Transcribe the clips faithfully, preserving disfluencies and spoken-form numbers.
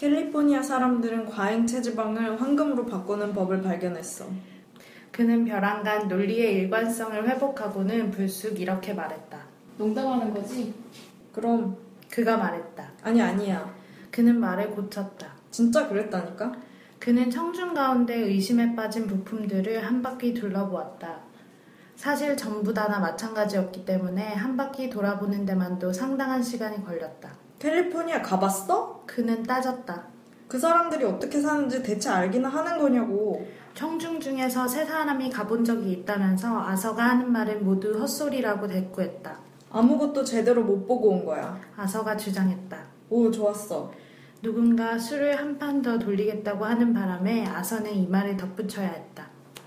캘리포니아 사람들은 과잉 체지방을 황금으로 바꾸는 법을 발견했어. 그는 벼랑간 논리의 일관성을 회복하고는 불쑥 이렇게 말했다. 농담하는 거지? 그럼. 그가 말했다. 아니 아니야. 그는 말을 고쳤다. 진짜 그랬다니까? 그는 청중 가운데 의심에 빠진 부품들을 한 바퀴 둘러보았다. 사실 전부 다나 마찬가지였기 때문에 한 바퀴 돌아보는 데만도 상당한 시간이 걸렸다. 캘리포니아 가봤어? 그는 따졌다. 그 사람들이 어떻게 사는지 대체 알기나 하는 거냐고. 청중 중에서 세 사람이 가본 적이 있다면서 아서가 하는 말은 모두 헛소리라고 대꾸했다. 아무것도 제대로 못 보고 온 거야. 아서가 주장했다. 오, 좋았어. 누군가 술을 한 판 더 돌리겠다고 하는 바람에 아서는 이 말을 덧붙여야 했다.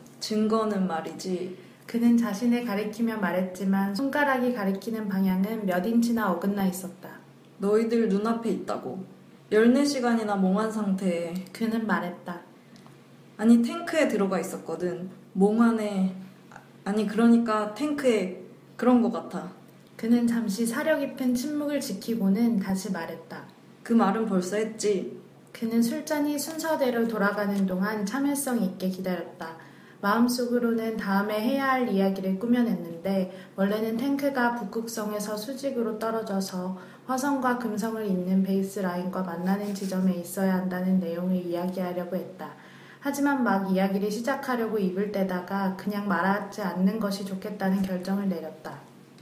증거는 말이지. 그는 자신을 가리키며 말했지만 손가락이 가리키는 방향은 몇 인치나 어긋나 있었다. 너희들 눈앞에 있다고. 열네 시간이나 몽환 상태에. 그는 말했다. 아니 탱크에 들어가 있었거든. 몽환에. 아니 그러니까 탱크에 그런 거 같아. 그는 잠시 사려 깊은 침묵을 지키고는 다시 말했다. 그 말은 벌써 했지. 그는 술잔이 순서대로 돌아가는 동안 참을성 있게 기다렸다. 마음속으로는 다음에 해야 할 이야기를 꾸며냈는데 원래는 탱크가 북극성에서 수직으로 떨어져서 화성과 금성을 잇는 베이스 라인과 만나는 지점에 있어야 한다는 내용을 이야기하려고 했다. 하지만 막 이야기를 시작하려고 입을 떼다가 그냥 말하지 않는 것이 좋겠다는 결정을 내렸다.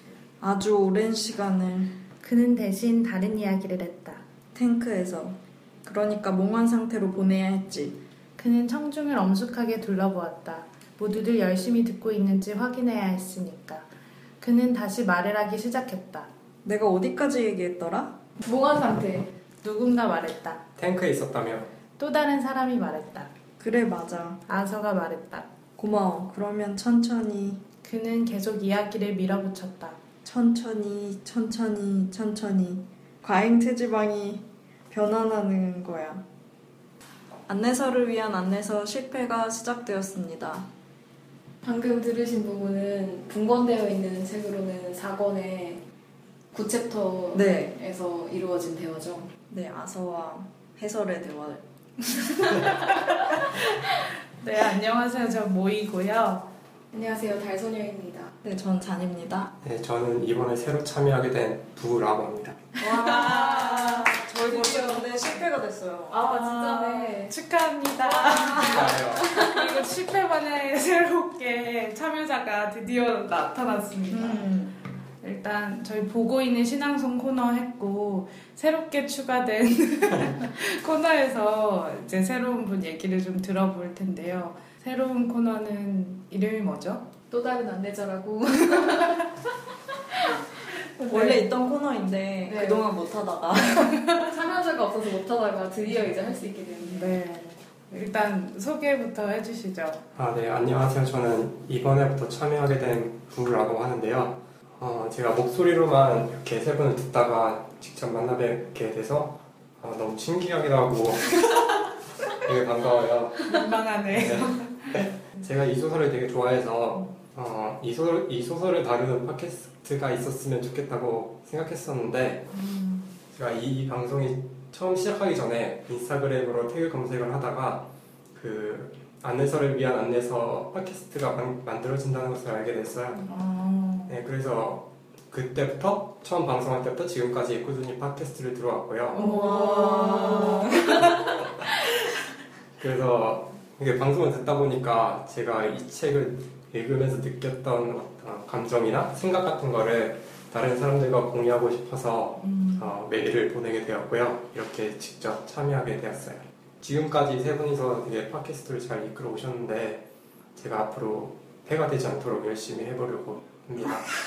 아주 오랜 시간을. 그는 대신 다른 이야기를 했다. 탱크에서. 그러니까 몽환 상태로 보내야 했지. 그는 청중을 엄숙하게 둘러보았다. 모두들 열심히 듣고 있는지 확인해야 했으니까. 그는 다시 말을 하기 시작했다. 내가 어디까지 얘기했더라? 몽환 상태. 누군가 말했다. 탱크에 있었다며. 또 다른 사람이 말했다. 그래 맞아. 아서가 말했다. 고마워. 그러면 천천히. 그는 계속 이야기를 밀어붙였다. 천천히 천천히 천천히 과잉 체지방이 변환하는 거야. 안내서를 위한 안내서 실패가 시작되었습니다. 방금 들으신 부분은 분권되어 있는 책으로는 사 권의 구 챕터에서 네. 이루어진 대화죠. 네, 아서와 해설의 대화. 네, 안녕하세요. 저 모이고요. 안녕하세요. 달소녀입니다. 네, 전 잔입니다. 네, 저는 이번에 새로 참여하게 된 부라고 합니다. 와, 저희 벌써 근데 실패가 됐어요. 아, 진짜네. 축하합니다. 축하해요. 그리고 실패 만에 새롭게 참여자가 드디어 나타났습니다. 음. 일단 저희 보고 있는 신앙송 코너 했고 새롭게 추가된 코너에서 이제 새로운 분 얘기를 좀 들어볼 텐데요. 새로운 코너는 이름이 뭐죠? 또 다른 안내자라고. 원래 있던 코너인데 네. 그동안 못하다가 참여자가 없어서 못하다가 드디어 이제 할 수 있게 됐는데. 네. 일단 소개부터 해주시죠. 아, 네, 안녕하세요. 저는 이번에부터 참여하게 된 부라고 하는데요. 어, 제가 목소리로만 이렇게 세 분을 듣다가 직접 만나 뵙게 돼서 어, 너무 신기하기도 하고 되게 반가워요. 민망하네. 네. 제가 이 소설을 되게 좋아해서 어, 이, 소설, 이 소설을 다루는 팟캐스트가 있었으면 좋겠다고 생각했었는데 음. 제가 이 방송이 처음 시작하기 전에 인스타그램으로 태그 검색을 하다가 그 안내서를 위한 안내서 팟캐스트가 만, 만들어진다는 것을 알게 됐어요. 어. 네, 그래서 그때부터 처음 방송할 때부터 지금까지 꾸준히 팟캐스트를 들어왔고요. 와. 그래서 이게 방송을 듣다 보니까 제가 이 책을 읽으면서 느꼈던 어떤 감정이나 생각 같은 거를 다른 사람들과 공유하고 싶어서 음. 어, 메일을 보내게 되었고요. 이렇게 직접 참여하게 되었어요. 지금까지 세 분이서 되게 팟캐스트를 잘 이끌어 오셨는데 제가 앞으로 폐가 되지 않도록 열심히 해보려고 합니다.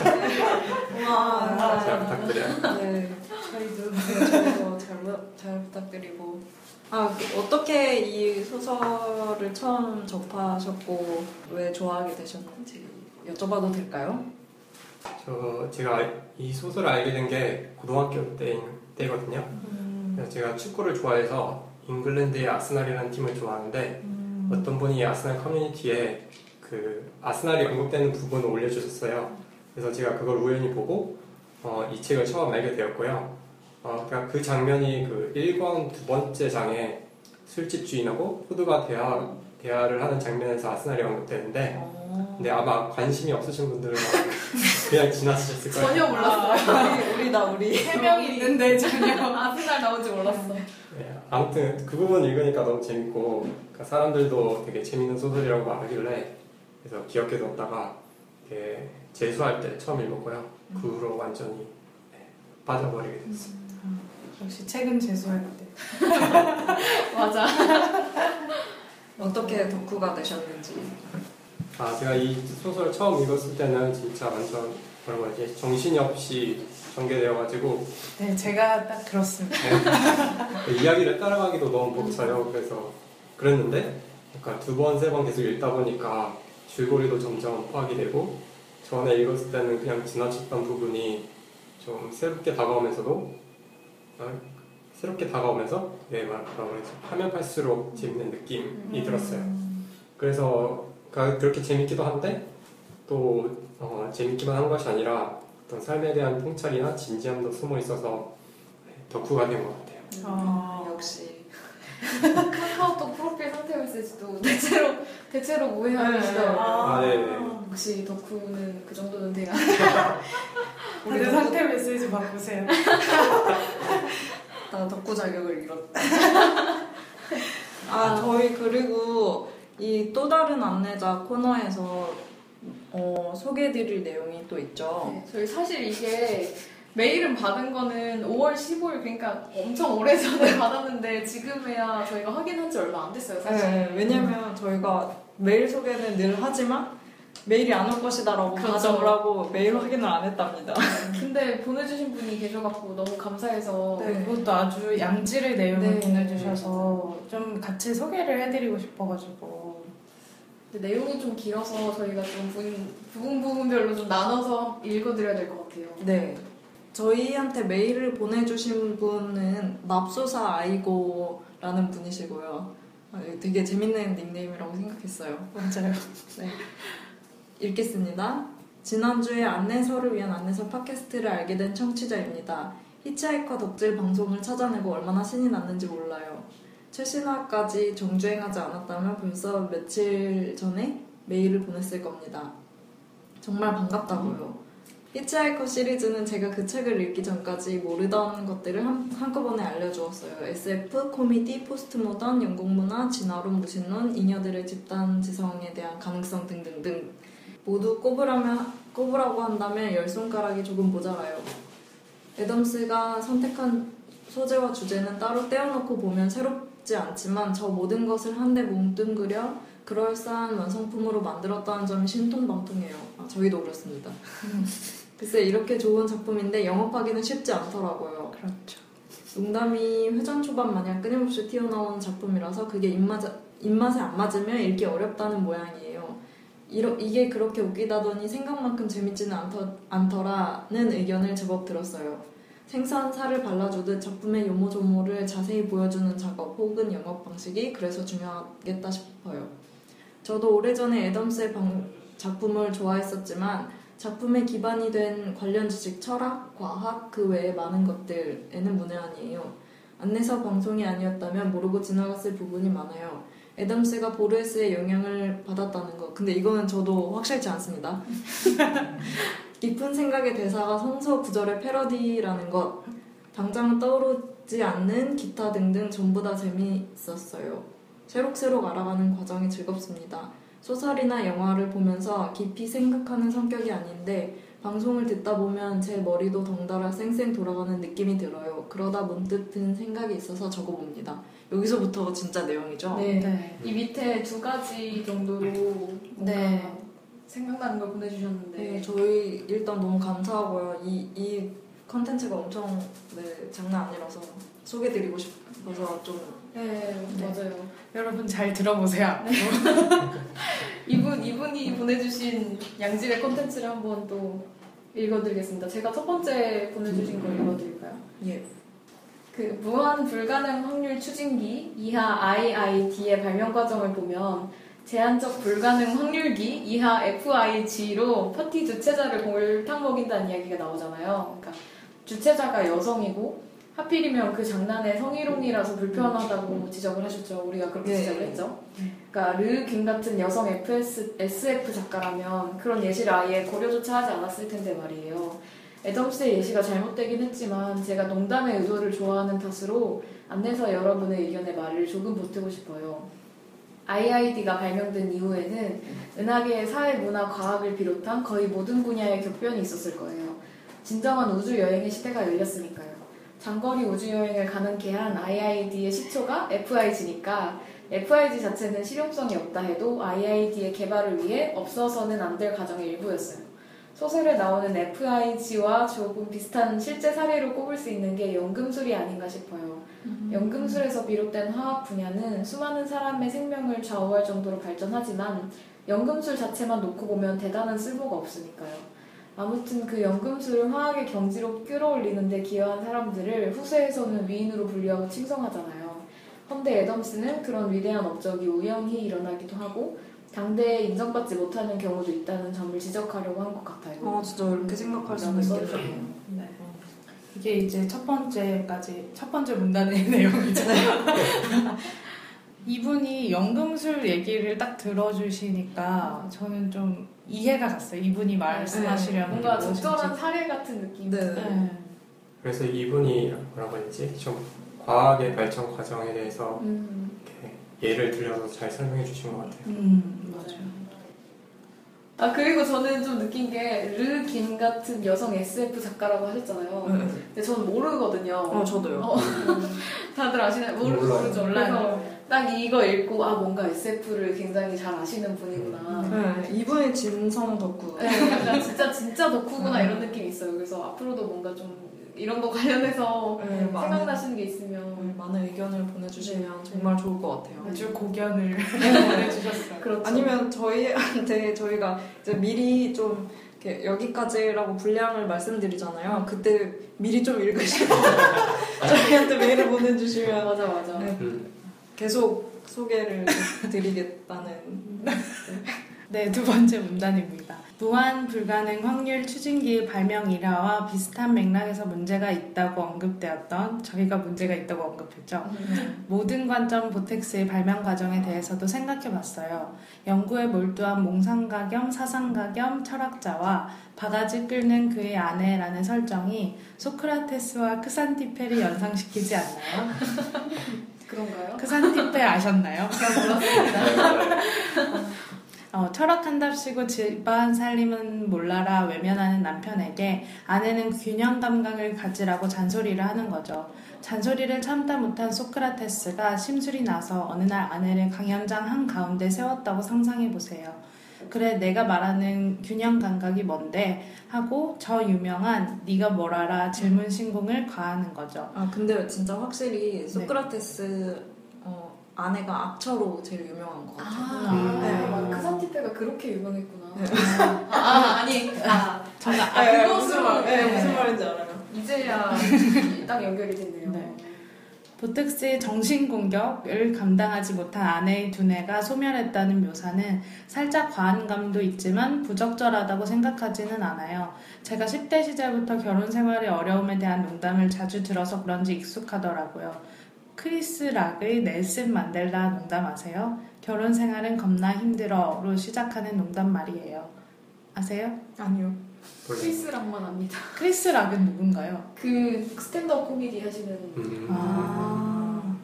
와. 잘 부탁드려요. 네. 저희도 저희도 잘, 잘 부탁드리고. 아, 어떻게 이 소설을 처음 접하셨고 왜 좋아하게 되셨는지 여쭤봐도 될까요? 저 제가 이 소설을 알게 된 게 고등학교 때, 때거든요. 음. 그래서 제가 축구를 좋아해서 잉글랜드의 아스날이라는 팀을 좋아하는데 음. 어떤 분이 아스날 커뮤니티에 그 아스날이 언급되는 부분을 올려주셨어요. 그래서 제가 그걸 우연히 보고 어, 이 책을 처음 알게 되었고요. 어, 그러니까 그 장면이 그 일 권 두 번째 장에 술집 주인하고 포드가 대화, 대화를 하는 장면에서 아스날이 언급되는데 어. 근데 아마 관심이 없으신 분들은 그냥 지나치셨을 거예요. 전혀 몰랐어요. 아, 우리, 우리다 우리. 세 명이 있는데 전혀. 아스날 나온지 몰랐어. 네, 아무튼 그 부분 읽으니까 너무 재밌고 그러니까 사람들도 되게 재밌는 소설이라고 말하길래 그래서 기억해뒀다가 이렇게 재수할 때 처음 읽었고요. 그 후로 완전히 네, 빠져버리게 됐어요. 역시 책은 재수할 때. 맞아. 어떻게 덕후가 되셨는지. 아 제가 이 소설 처음 읽었을 때는 진짜 완전 뭐라고 하지 정신이 없이 전개되어가지고 네, 제가 딱 그렇습니다. 네, 이야기를 따라가기도 너무 벅차요. 그래서 그랬는데 그러니까 두 번, 세 번 계속 읽다 보니까 줄거리도 점점 파악이 되고 전에 읽었을 때는 그냥 지나쳤던 부분이 좀 새롭게 다가오면서도 어, 새롭게 다가오면서 네, 뭐라고 그러지 하면 할수록 재밌는 느낌이 들었어요. 그래서 가- 그렇게 재밌기도 한데 또 어, 재밌기만 한 것이 아니라 어떤 삶에 대한 통찰이나 진지함도 숨어 있어서 덕후가 된 것 같아요. 어, 역시. 카카오톡 프로필 상태 메시지도 대체로 대체로 오해하시더라고요. 아, 네네. 혹시 덕후는 그 정도는 돼야. 우리 상태 메시지 바꾸세요. 나 덕후 자격을 잃었다. 아, 저희 그리고 이 또 다른 안내자 코너에서 어, 소개해드릴 내용이 또 있죠. 네, 저희 사실 이게 메일은 받은 거는 오월 십오일 그러니까 엄청 오래전에 받았는데 지금에야 저희가 확인한 지 얼마 안 됐어요 사실. 네, 왜냐면 저희가 메일 소개는 늘 하지만 메일이 안 올 것이다라고 그렇죠. 가정을 하고 메일 확인을 안 했답니다. 근데 보내주신 분이 계셔갖고 너무 감사해서 네. 그것도 아주 양질의 내용을 네. 보내주셔서 좀 같이 소개를 해드리고 싶어가지고. 근데 내용이 좀 길어서 저희가 좀 부분, 부분 부분별로 좀 나눠서 읽어드려야 될 것 같아요. 네. 저희한테 메일을 보내주신 분은 맙소사 아이고라는 분이시고요. 아, 되게 재밌는 닉네임이라고 생각했어요. 맞아요. 네. 읽겠습니다. 지난주에 안내서를 위한 안내서 팟캐스트를 알게 된 청취자입니다. 히치하이커 덕질 방송을 찾아내고 얼마나 신이 났는지 몰라요. 최신화까지 정주행하지 않았다면 벌써 며칠 전에 메일을 보냈을 겁니다. 정말 반갑다고요. 히치하이커 시리즈는 제가 그 책을 읽기 전까지 모르던 것들을 한, 한꺼번에 알려주었어요. 에스에프, 코미디, 포스트모던, 영국문화, 진화론, 무신론, 잉여들의 집단지성에 대한 가능성 등등등. 모두 꼽으라면, 꼽으라고 한다면 열 손가락이 조금 모자라요. 애덤스가 선택한 소재와 주제는 따로 떼어놓고 보면 새롭지 않지만 저 모든 것을 한데 뭉뚱그려 그럴싸한 완성품으로 만들었다는 점이 신통방통해요. 아, 저희도 그렇습니다. 글쎄 이렇게 좋은 작품인데 영업하기는 쉽지 않더라고요. 그렇죠. 농담이 회전 초반 마냥 끊임없이 튀어나오는 작품이라서 그게 입맛, 입맛에 안 맞으면 읽기 어렵다는 모양이에요. 이러, 이게 그렇게 웃기다더니 생각만큼 재밌지는 않더, 않더라는 의견을 제법 들었어요. 생선 살을 발라주듯 작품의 요모조모를 자세히 보여주는 작업 혹은 영업 방식이 그래서 중요하겠다 싶어요. 저도 오래전에 애덤스의 방, 작품을 좋아했었지만 작품의 기반이 된 관련 지식, 철학, 과학, 그 외의 많은 것들에는 문외한이에요. 안내서 방송이 아니었다면 모르고 지나갔을 부분이 많아요. 애덤스가 보르헤스의 영향을 받았다는 것. 근데 이거는 저도 확실치 않습니다. 깊은 생각의 대사가 성서 구절의 패러디라는 것. 당장은 떠오르지 않는 기타 등등 전부 다 재미있었어요. 새록새록 알아가는 과정이 즐겁습니다. 소설이나 영화를 보면서 깊이 생각하는 성격이 아닌데 방송을 듣다 보면 제 머리도 덩달아 쌩쌩 돌아가는 느낌이 들어요. 그러다 문득 든 생각이 있어서 적어봅니다. 여기서부터 진짜 내용이죠? 네. 네. 이 밑에 두 가지 정도로 뭔가 네. 생각나는 걸 보내주셨는데 네, 저희 일단 너무 감사하고요. 이, 이 컨텐츠가 엄청 네, 장난 아니라서 소개드리고 싶어서 좀 네, 네. 맞아요. 여러분 잘 들어보세요. 이분, 이분이 보내주신 양질의 콘텐츠를 한번 또 읽어드리겠습니다. 제가 첫 번째 보내주신 거 읽어드릴까요? 예. 그 무한 불가능 확률 추진기 이하 아이아이디의 발명 과정을 보면 제한적 불가능 확률기 이하 에프아이지로 파티 주최자를 골탕 먹인다는 이야기가 나오잖아요. 그러니까 주최자가 여성이고 하필이면 그 장난에 성희롱이라서 불편하다고 지적을 하셨죠. 우리가 그렇게 네. 지적을 했죠. 그러니까 르긴 같은 여성 에스에프 작가라면 그런 예시를 아예 고려조차 하지 않았을 텐데 말이에요. 애덤스의 예시가 잘못되긴 했지만 제가 농담의 의도를 좋아하는 탓으로 안내서 여러분의 의견에 말을 조금 보태고 싶어요. 아이아이디가 발명된 이후에는 은하계의 사회, 문화, 과학을 비롯한 거의 모든 분야에 격변이 있었을 거예요. 진정한 우주여행의 시대가 열렸으니까요. 장거리 우주여행을 가능케 한 아이아이디의 시초가 에프아이지니까 에프아이지 자체는 실용성이 없다 해도 아이아이디의 개발을 위해 없어서는 안 될 과정의 일부였어요. 소설에 나오는 에프아이지와 조금 비슷한 실제 사례로 꼽을 수 있는 게 연금술이 아닌가 싶어요. 음. 연금술에서 비롯된 화학 분야는 수많은 사람의 생명을 좌우할 정도로 발전하지만 연금술 자체만 놓고 보면 대단한 쓸모가 없으니까요. 아무튼 그 연금술을 화학의 경지로 끌어올리는데 기여한 사람들을 후세에서는 위인으로 분류하고 칭송하잖아요. 헌데 애덤스는 그런 위대한 업적이 우연히 일어나기도 하고 당대에 인정받지 못하는 경우도 있다는 점을 지적하려고 한 것 같아요. 아 진짜 이렇게 생각할 수도 있겠네요. 네. 이게 이제 첫 번째까지 첫 번째 문단의 내용이죠. 이분이 연금술 얘기를 딱 들어주시니까 저는 좀 이해가 갔어요. 이분이 말씀하시려는 네, 뭔가 게 적절한 무엇인지. 사례 같은 느낌. 네. 네. 그래서 이분이 뭐라고 해야 되지? 좀 과학의 발전 과정에 대해서 음. 이렇게 예를 들려서 잘 설명해 주신 것 같아요. 음, 맞아요. 아 그리고 저는 좀 느낀 게 르긴 같은 여성 에스에프 작가라고 하셨잖아요. 네. 근데 저는 모르거든요. 어 저도요. 어, 다들 아시나요? 모르, 몰라요. 모르죠. 몰라요. 그래서 딱 이거 읽고 아 뭔가 에스에프를 굉장히 잘 아시는 분이구나. 네, 이분이 진성 덕후. 네, 약간 진짜 진짜 덕후구나 음. 이런 느낌이 있어요. 그래서 앞으로도 뭔가 좀 이런 거 관련해서 네, 많은, 생각나시는 게 있으면 네, 많은 의견을 보내주시면 정말 좋을 것 같아요. 아주 고견을 보내주셨어요. 그렇죠. 아니면 저희한테 저희가 이제 미리 좀 이렇게 여기까지라고 분량을 말씀드리잖아요. 그때 미리 좀 읽으시고 저희한테 메일을 보내주시면 맞아 맞아. 네, 음. 계속 소개를 드리겠다는. 네, 두 번째 문단입니다. 무한 불가능 확률 추진기 발명 일화와 비슷한 맥락에서 문제가 있다고 언급되었던 저희가 문제가 있다고 언급했죠. 음. 모든 관점 보텍스의 발명 과정에 대해서도 생각해봤어요. 연구에 몰두한 몽상가 겸 사상가 겸 철학자와 바가지 끓는 그의 아내라는 설정이 소크라테스와 크산티페를 연상시키지 않나요? 그런가요? 크산티페 아셨나요? 제가 몰랐습니다. 어, 철학한답시고 집안 살림은 몰라라 외면하는 남편에게 아내는 균형 감각을 가지라고 잔소리를 하는 거죠. 잔소리를 참다 못한 소크라테스가 심술이 나서 어느 날 아내를 강연장 한가운데 세웠다고 상상해보세요. 그래 내가 말하는 균형 감각이 뭔데? 하고 저 유명한 네가 뭘 알아 질문 신공을 가하는 거죠. 아 근데 진짜 확실히 소크라테스 어, 아내가 악처로 제일 유명한 것 같아요. 아, 네. 아, 크산티페가 그렇게 유명했구나. 네. 아, 아, 아니, 아, 저는 아, 네, 그것으로 무슨 말, 네, 무슨 말인지 알아요. 이제야 딱 연결이 됐네요. 네. 보텍스의 정신공격을 감당하지 못한 아내의 두뇌가 소멸했다는 묘사는 살짝 과한 감도 있지만 부적절하다고 생각하지는 않아요. 제가 십 대 시절부터 결혼 생활의 어려움에 대한 농담을 자주 들어서 그런지 익숙하더라고요. 크리스 락의 넬슨 만델라 농담 아세요? 결혼 생활은 겁나 힘들어로 시작하는 농담 말이에요. 아세요? 아니요. 크리스랑만 압니다. 크리스 락은 누군가요? 그 스탠드업 코미디 하시는 음. 아,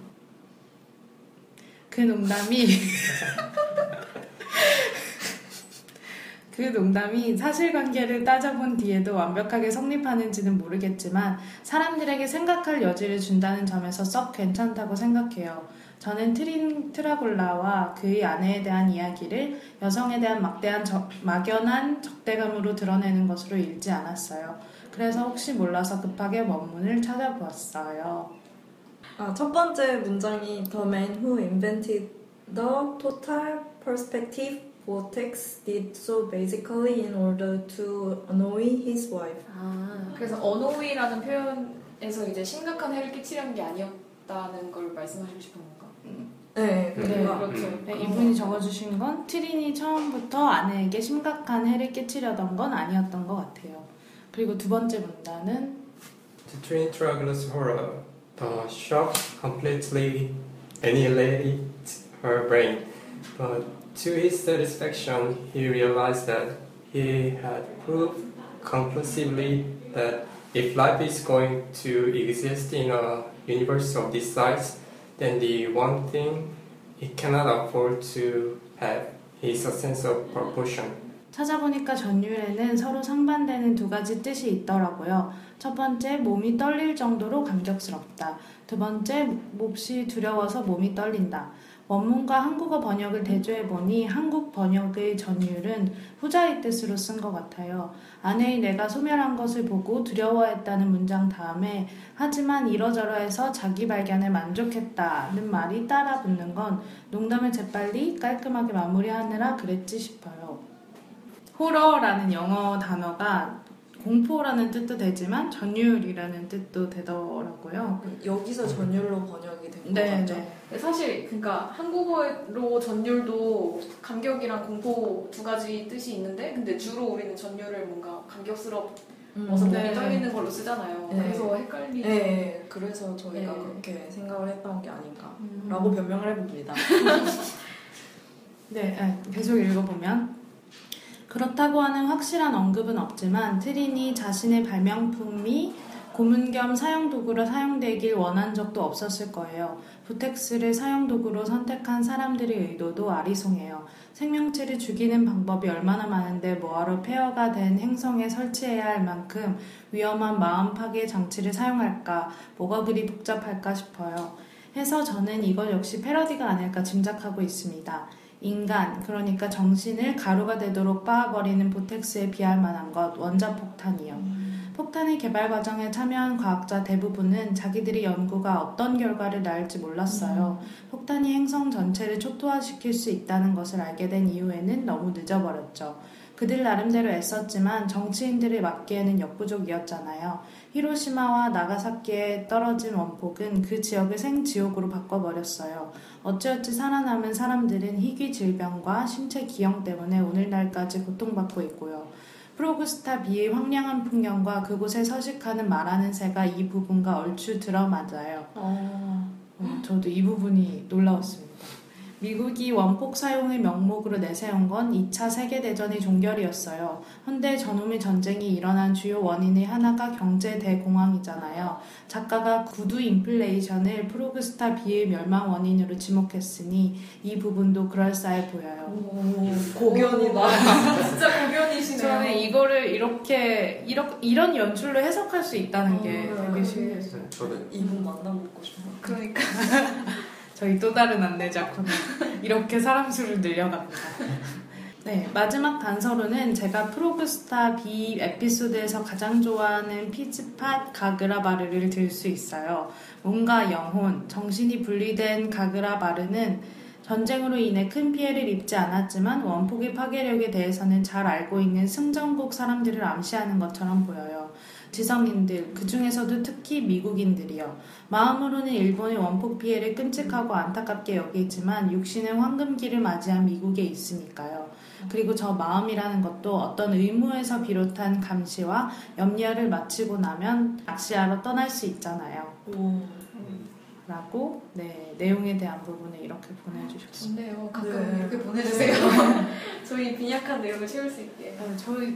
그 농담이 그 농담이 사실관계를 따져본 뒤에도 완벽하게 성립하는지는 모르겠지만 사람들에게 생각할 여지를 준다는 점에서 썩 괜찮다고 생각해요. 저는 트린 트라골라와 그의 아내에 대한 이야기를 여성에 대한 막대한 적, 막연한 적대감으로 드러내는 것으로 읽지 않았어요. 그래서 혹시 몰라서 급하게 원문을 찾아보았어요. 아, 첫 번째 문장이 The man who invented the total perspective vortex did so basically in order to annoy his wife. 아, 그래서 어노이라는 표현에서 이제 심각한 해를 끼치려는 게 아니었다는 걸 말씀하시고 싶은 건가? 네, 네, 그러니까 그렇죠. 네, 이분이 적어주신 건 트린이 처음부터 아내에게 심각한 해를 끼치려던 건 아니었던 것 같아요. 그리고 두 번째 문단은 The twin travelers horror. The shock completely annihilated her brain, but to his satisfaction, he realized that he had proved conclusively that if life is going to exist in a universe of this size, then the one thing it cannot afford to have is a sense of proportion. 찾아보니까 전율에는 서로 상반되는 두 가지 뜻이 있더라고요. 첫 번째, 몸이 떨릴 정도로 감격스럽다. 두 번째, 몹시 두려워서 몸이 떨린다. 원문과 한국어 번역을 대조해보니 한국 번역의 전율은 후자의 뜻으로 쓴 것 같아요. 아내의 내가 소멸한 것을 보고 두려워했다는 문장 다음에 하지만 이러저러해서 자기 발견에 만족했다는 말이 따라 붙는 건 농담을 재빨리 깔끔하게 마무리하느라 그랬지 싶어요. 호러라는 영어 단어가 공포라는 뜻도 되지만 전율이라는 뜻도 되더라고요. 여기서 전율로 번역이 된 것 네, 같죠? 네. 사실 그러니까 한국어로 전율도 감격이랑 공포 두 가지 뜻이 있는데 근데 주로 우리는 전율을 뭔가 감격스러워서 음, 몸이 네. 떨리는 걸로 쓰잖아요. 네. 그래서 헷갈리는. 네, 네, 그래서 저희가 네. 그렇게 생각을 했던 게 아닌가 음. 라고 변명을 해봅니다. 네, 네, 계속 읽어보면 그렇다고 하는 확실한 언급은 없지만 트린이 자신의 발명품이 고문 겸 사용도구로 사용되길 원한 적도 없었을 거예요. 부텍스를 사용도구로 선택한 사람들의 의도도 아리송해요. 생명체를 죽이는 방법이 얼마나 많은데 뭐하러 폐허가 된 행성에 설치해야 할 만큼 위험한 마음 파괴 장치를 사용할까? 뭐가 그리 복잡할까 싶어요. 해서 저는 이것 역시 패러디가 아닐까 짐작하고 있습니다. 인간, 그러니까 정신을 가루가 되도록 빻아버리는 보텍스에 비할 만한 것, 원자폭탄이요. 음. 폭탄의 개발 과정에 참여한 과학자 대부분은 자기들의 연구가 어떤 결과를 낳을지 몰랐어요. 음. 폭탄이 행성 전체를 초토화시킬 수 있다는 것을 알게 된 이후에는 너무 늦어버렸죠. 그들 나름대로 애썼지만 정치인들을 막기에는 역부족이었잖아요. 히로시마와 나가사키에 떨어진 원폭은 그 지역을 생지옥으로 바꿔버렸어요. 어찌어찌 살아남은 사람들은 희귀 질병과 신체 기형 때문에 오늘날까지 고통받고 있고요. 프로그스타 B의 황량한 풍경과 그곳에 서식하는 말하는 새가 이 부분과 얼추 들어맞아요. 어... 어, 저도 이 부분이 놀라웠습니다. 미국이 원폭 사용을 명목으로 내세운 건 이 차 세계대전의 종결이었어요. 헌데 저놈의 전쟁이 일어난 주요 원인의 하나가 경제 대공황이잖아요. 작가가 구두 인플레이션을 프로그스타 B의 멸망 원인으로 지목했으니 이 부분도 그럴싸해 보여요. 오, 고견이다. 진짜 고견이시네요. 저는 이거를 이렇게 이렇, 이런 연출로 해석할 수 있다는 게 어, 되게 그래. 신기했어요. 네, 저도 이분 만나보고 싶어. 그러니까. 저희 또 다른 안내 작품은 이렇게 사람 수를 늘려갑니다. 네, 마지막 단서로는 제가 프로그스타 B 에피소드에서 가장 좋아하는 피즈팟 가그라바르를 들 수 있어요. 몸과 영혼, 정신이 분리된 가그라바르는 전쟁으로 인해 큰 피해를 입지 않았지만 원폭의 파괴력에 대해서는 잘 알고 있는 승전국 사람들을 암시하는 것처럼 보여요. 지성인들, 그 중에서도 특히 미국인들이요. 마음으로는 일본의 원폭 피해를 끔찍하고 안타깝게 여기지만 육신은 황금기를 맞이한 미국에 있으니까요. 그리고 저 마음이라는 것도 어떤 의무에서 비롯한 감시와 염려를 마치고 나면 낚시하러 떠날 수 있잖아요. 오. 라고 네, 내용에 대한 부분을 이렇게 보내주셨습니다. 좋네요. 가끔 네. 이렇게 보내주세요. 저희 빈약한 내용을 채울 수 있게. 네, 저희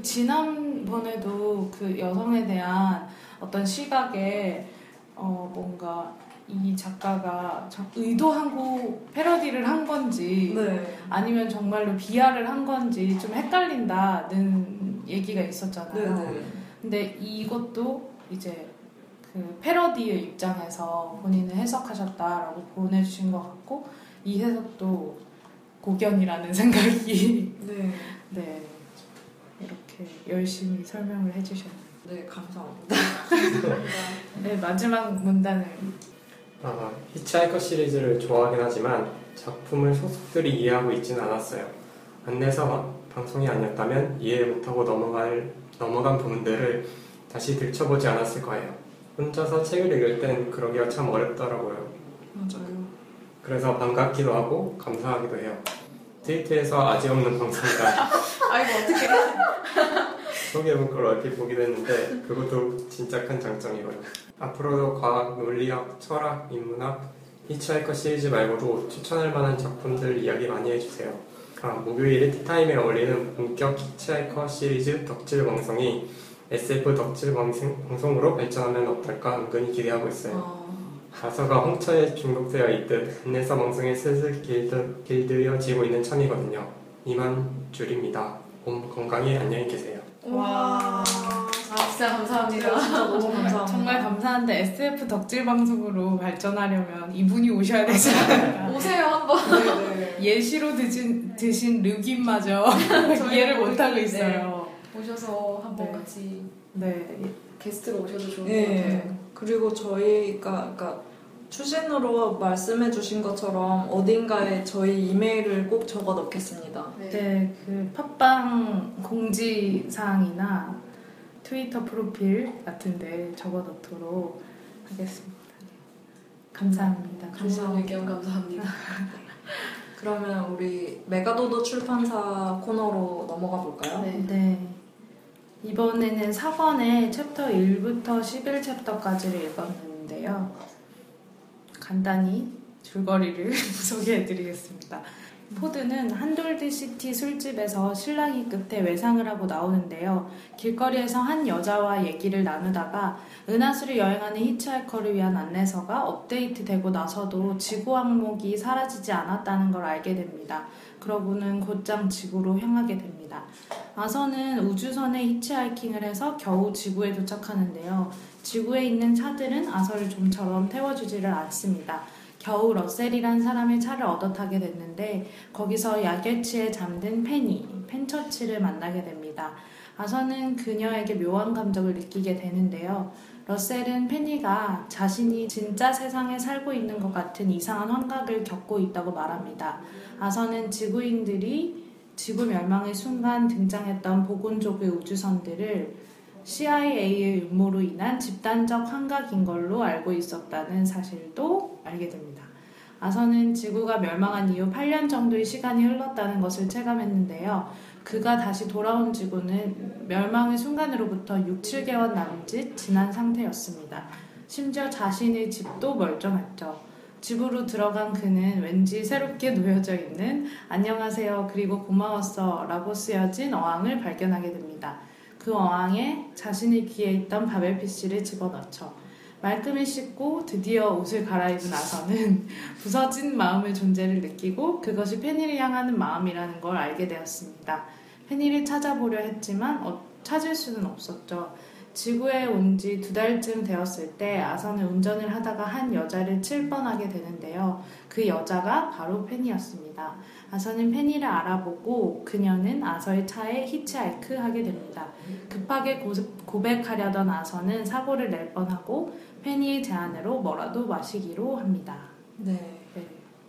지난번에도 그 여성에 대한 어떤 시각에 어, 뭔가 이 작가가 참 의도하고 패러디를 한 건지 네. 아니면 정말로 비하를 한 건지 좀 헷갈린다는 얘기가 있었잖아요. 네네. 근데 이것도 이제 그 패러디의 입장에서 본인은 해석하셨다라고 보내주신 것 같고 이 해석도 고견이라는 생각이 네. 네 이렇게 열심히 설명을 해주셨네요. 네, 감사합니다. 네 마지막 문단을 어, 히치하이커 시리즈를 좋아하긴 하지만 작품을 소속들이 이해하고 있지는 않았어요. 안내서 방송이 아니었다면 이해 못하고 넘어갈, 넘어간 부분들을 다시 들춰보지 않았을 거예요. 혼자서 책을 읽을 땐 그러기가 참 어렵더라고요. 맞아요. 그래서 반갑기도 하고 감사하기도 해요. 트위터에서 아직 없는 방송이라 아이고 어떻게? 소개해볼 걸 얼핏 보기도 했는데 그것도 진짜 큰 장점이고요. 앞으로도 과학, 논리학, 철학, 인문학, 히치하이커 시리즈 말고도 추천할 만한 작품들 이야기 많이 해주세요. 아, 목요일에 티타임에 어울리는 본격 히치하이커 시리즈 덕질방송이 에스에프 덕질방송으로 발전하면 어떨까 은근히 기대하고 있어요. 어, 아서가 홍차에 중독되어 있듯 안내서 방송에 슬슬 길들, 길들여지고 있는 참이거든요. 이만 줄입니다. 봄 건강히 안녕히 계세요. 와. 아, 진짜 감사합니다. 진짜 너무 감사합니다. 정말 감사한데 에스에프 덕질 방송으로 발전하려면 이분이 오셔야 되지 않을까. 오세요, 한번. 네네. 예시로 드신, 드신 르김마저 이해를 못하고 있어요. 오셔서 한번 네. 같이 네. 게스트로 오셔도 좋을 것 네. 같아요. 그리고 저희가 그러니까 추신으로 말씀해주신 것처럼 어딘가에 저희 이메일을 꼭 적어 넣겠습니다. 네, 그 팟빵 공지사항이나 트위터 프로필 같은데 적어 놓도록 하겠습니다. 감사합니다. 좋은 의견 감사합니다. 그러면 우리 메가도도 출판사 코너로 넘어가 볼까요? 네. 네. 이번에는 사 권의 챕터 일부터 십일 챕터까지를 읽었는데요. 간단히 줄거리를 소개해드리겠습니다. 포드는 한돌드시티 술집에서 신랑이 끝에 외상을 하고 나오는데요. 길거리에서 한 여자와 얘기를 나누다가 은하수를 여행하는 히치하이커를 위한 안내서가 업데이트되고 나서도 지구 항목이 사라지지 않았다는 걸 알게 됩니다. 그러고는 곧장 지구로 향하게 됩니다. 아서는 우주선에 히치하이킹을 해서 겨우 지구에 도착하는데요. 지구에 있는 차들은 아서를 좀처럼 태워주지를 않습니다. 겨우 러셀이란 사람의 차를 얻어 타게 됐는데 거기서 약에 잠든 페니, 펜처치를 만나게 됩니다. 아서는 그녀에게 묘한 감정을 느끼게 되는데요. 러셀은 페니가 자신이 진짜 세상에 살고 있는 것 같은 이상한 환각을 겪고 있다고 말합니다. 아서는 지구인들이 지구 멸망의 순간 등장했던 보건족의 우주선들을 씨아이에이의 음모로 인한 집단적 환각인 걸로 알고 있었다는 사실도 알게 됩니다. 아서는 지구가 멸망한 이후 팔 년 정도의 시간이 흘렀다는 것을 체감했는데요. 그가 다시 돌아온 지구는 멸망의 순간으로부터 육, 칠 개월 남짓 지난 상태였습니다. 심지어 자신의 집도 멀쩡했죠. 집으로 들어간 그는 왠지 새롭게 놓여져 있는 안녕하세요 그리고 고마웠어 라고 쓰여진 어항을 발견하게 됩니다. 그 어항에 자신의 귀에 있던 바벨 피씨를 집어넣죠. 말끔히 씻고 드디어 옷을 갈아입은 아서는 부서진 마음의 존재를 느끼고 그것이 페니를 향하는 마음이라는 걸 알게 되었습니다. 페니를 찾아보려 했지만 어, 찾을 수는 없었죠. 지구에 온 지 두 달쯤 되었을 때 아서는 운전을 하다가 한 여자를 칠 뻔하게 되는데요. 그 여자가 바로 페니였습니다. 아서는 페니를 알아보고 그녀는 아서의 차에 히치하이크 하게 됩니다. 급하게 고, 고백하려던 아서는 사고를 낼 뻔하고 페니의 제안으로 뭐라도 마시기로 합니다. 네. 네.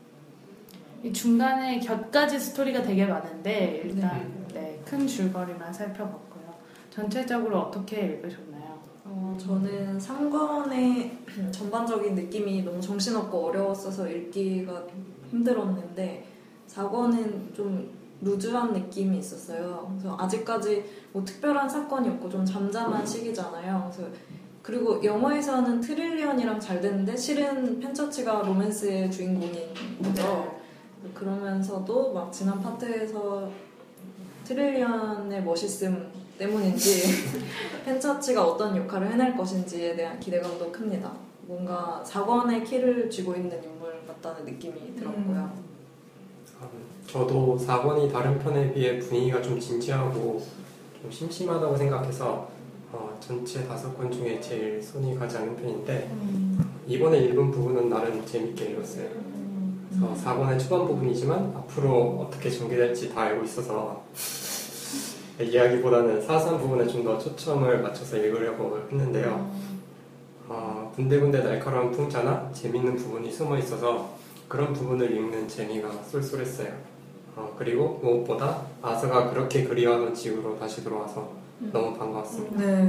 이 중간에 곁가지 스토리가 되게 많은데 일단 네, 큰 줄거리만 살펴봤고요. 전체적으로 어떻게 읽으셨나요? 어, 저는 삼 권의 전반적인 느낌이 너무 정신없고 어려웠어서 읽기가 힘들었는데 사 권은 좀 루즈한 느낌이 있었어요. 그래서 아직까지 뭐 특별한 사건이 없고 좀 잠잠한 시기잖아요. 그래서 그리고 영화에서는 트릴리언이랑 잘 됐는데 실은 펜처치가 로맨스의 주인공인 거죠. 그러면서도 막 지난 파트에서 트릴리언의 멋있음 때문인지 펜처치가 어떤 역할을 해낼 것인지에 대한 기대감도 큽니다. 뭔가 사 권의 키를 쥐고 있는 인물 같다는 느낌이 들었고요. 음, 저도 사 권이 다른 편에 비해 분위기가 좀 진지하고 좀 심심하다고 생각해서 어, 전체 다섯 권 중에 제일 손이 가지 않는 편인데 음. 이번에 읽은 부분은 나름 재밌게 읽었어요. 그래서 사 권의 초반 부분이지만 앞으로 어떻게 전개될지 다 알고 있어서 이야기보다는 사소한 부분에 좀 더 초점을 맞춰서 읽으려고 했는데요. 어, 군데군데 날카로운 풍자나 재밌는 부분이 숨어 있어서 그런 부분을 읽는 재미가 쏠쏠했어요. 어, 그리고 무엇보다 아서가 그렇게 그리워하던 지구로 다시 돌아와서 너무 반가웠습니다. 네.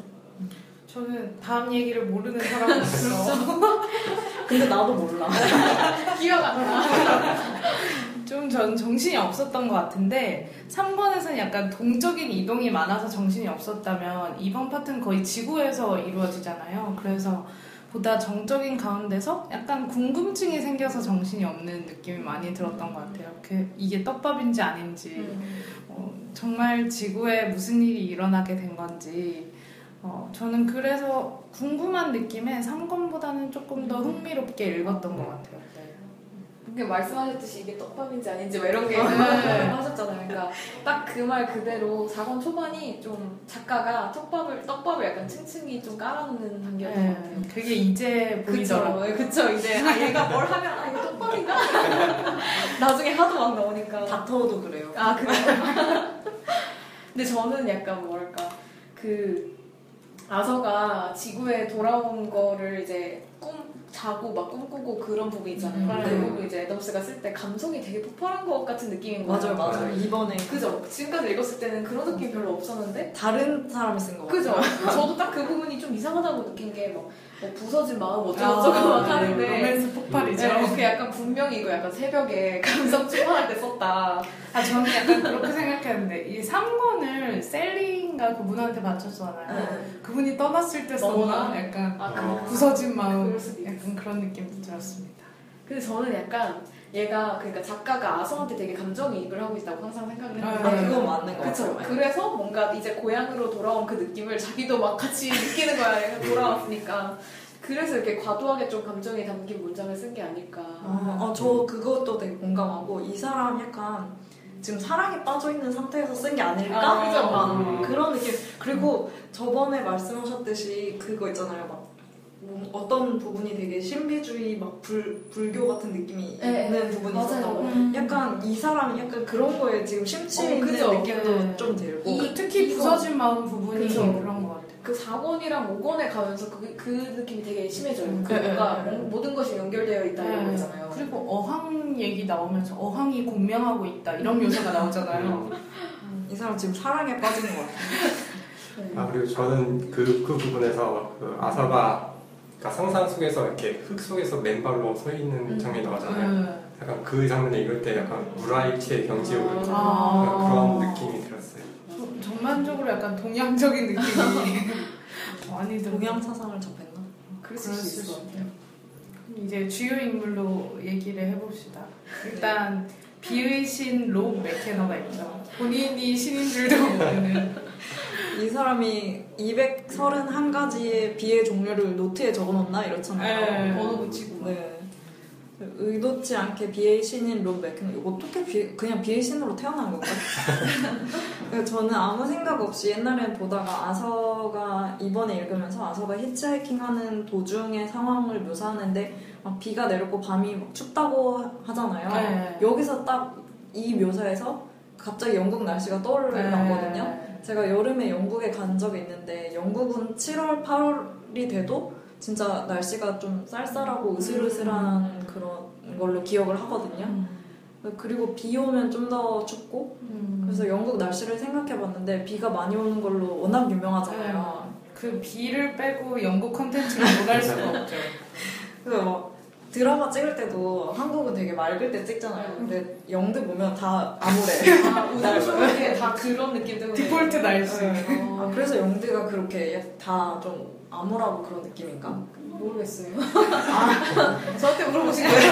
저는 다음 얘기를 모르는 사람으로서 근데 나도 몰라. 기억 안 나. 좀 저는 정신이 없었던 것 같은데 삼 권에서는 약간 동적인 이동이 많아서 정신이 없었다면 이번 파트는 거의 지구에서 이루어지잖아요. 그래서 보다 정적인 가운데서 약간 궁금증이 생겨서 정신이 없는 느낌이 많이 들었던 것 같아요. 그 이게 떡밥인지 아닌지 음. 어, 정말 지구에 무슨 일이 일어나게 된 건지 어, 저는 그래서 궁금한 느낌에 삼 권보다는 조금 더 흥미롭게 읽었던 것 같아요. 네. 그게 말씀하셨듯이 이게 떡밥인지 아닌지 뭐 이런 게 네. 하셨잖아요. 그러니까 딱 그 말 그대로 사 권 초반이 좀 작가가 떡밥을 떡밥을 약간 층층이 좀 깔아놓는 단계였던 것 같아요. 네, 그게 이제 보이더라고요. 그쵸, 그쵸. 이제 아, 얘가 뭘 하면 아 이거 떡밥인가? 나중에 하도 막 나오니까. 닥터도 그래요. 아 그래요? 근데 저는 약간 뭐랄까 그 아서가 지구에 돌아온 거를 이제 꿈 자고 막 꿈꾸고 그런 부분 있잖아요. 음, 그 네. 부분 이제 애덤스가 쓸 때 감성이 되게 폭발한 것 같은 느낌인 거예요. 맞아요, 맞아요. 이번에 그죠? 지금까지 읽었을 때는 그런 느낌이 별로 없었는데 다른 사람이 쓴 거 같아요. 그죠? 저도 딱 그 부분이 좀 이상하다고 느낀 게 뭐, 뭐 부서진 마음 아, 어쩌고저쩌고 막 하는데 로맨스 폭발이죠. 네, 그 약간 분명히 이거 약간 새벽에 감성 충만할 때 썼다. 아, 저는 약간 그렇게 생각했는데 이 삼 권을 셀린가 그분한테 바쳤잖아요. 네. 그분이 떠났을 때 너무나? 썼나? 약간 아, 어. 부서진 마음 그럴 수도 있겠어요. 약간 그런 느낌도 들었습니다. 근데 저는 약간 얘가 그러니까 작가가 아서한테 되게 감정이입을 하고 있다고 항상 생각을 했는데 아, 그건 맞는 거 그쵸. 같아요. 그래서 뭔가 이제 고향으로 돌아온 그 느낌을 자기도 막 같이 느끼는 거야. 얘가 돌아왔으니까. 그래서 이렇게 과도하게 좀 감정이 담긴 문장을 쓴 게 아닐까. 아, 어, 저 그것도 되게 공감하고 이 사람 약간 지금 사랑에 빠져 있는 상태에서 쓴 게 아닐까? 아, 그죠. 막 음. 그런 느낌. 그리고 저번에 말씀하셨듯이 그거 있잖아요. 막 뭐 어떤 부분이 되게 신비주의 막 불, 불교 같은 느낌이 네, 있는 부분이 맞아요. 있었다고. 음. 약간 이 사람이 약간 그런 거에 지금 심취해 어, 있는 그죠. 느낌도 네. 좀 들고. 이- 그 특히 이거- 부서진 마음 부분이 그쵸. 그런 것 같아요. 그 사 권이랑 오 권에 가면서 그, 그 느낌이 되게 심해져요. 음, 그 네, 뭔가 네, 네. 모든 것이 연결되어 있다 이런 거 네. 있잖아요. 그리고 어항 얘기 나오면서 어항이 공명하고 있다 이런 묘사가 나오잖아요. 이 사람 지금 사랑에 빠진 것 같아요. 네. 아 그리고 저는 그, 그 부분에서 그 아서가 그러니까 상상 속에서 이렇게 흙 속에서 맨발로 서 있는 음. 장면이 나오잖아요. 네. 약간 그 장면을 읽을 때 약간 무라이치의 경지에 오르는 아. 그런 느낌이 들었어요. 저- 전반적으로 약간 동양적인 느낌이 많이 들어요. 동양 사상을 접했나? 그럴 그럴 수 수 있을 것 같아요. 이제 주요 인물로 얘기를 해봅시다. 일단 비의 신 롭 맥케너가 있죠. 본인이 신인 줄도 모르는. 이 사람이 이백삼십일 가지의 비의 종류를 노트에 적어놓나 이렇잖아요. 네. 번호 붙이고. 네. 의도치 않게 비의 신인 롭 맥케너 이거 어떻게 비, 그냥 비의 신으로 태어난 건가? 저는 아무 생각 없이 옛날에 보다가 아서가 이번에 읽으면서 아서가 히치하이킹하는 도중의 상황을 묘사하는데 막 비가 내렸고 밤이 막 춥다고 하잖아요. 네. 여기서 딱 이 묘사에서 갑자기 영국 날씨가 떠올랐거든요. 네. 제가 여름에 영국에 간 적이 있는데 영국은 칠월, 팔월이 돼도 진짜 날씨가 좀 쌀쌀하고 으슬으슬한 그런 걸로 기억을 하거든요. 음. 그리고 비 오면 좀 더 춥고 음. 그래서 영국 날씨를 생각해봤는데 비가 많이 오는 걸로 워낙 유명하잖아요. 그 비를 빼고 영국 컨텐츠를 못 할 수가 없죠. 그래서 막 드라마 찍을 때도 한국은 되게 맑을 때 찍잖아요. 근데 영드 보면 다 암울해. 아, 우주소에 다 그런 느낌 때문에. 디폴트 날씨. 어, 아, 그래서 영드가 그렇게 다 좀 암울하고 그런 느낌인가? 모르겠어요. 아, 저한테 물어보신 거예요?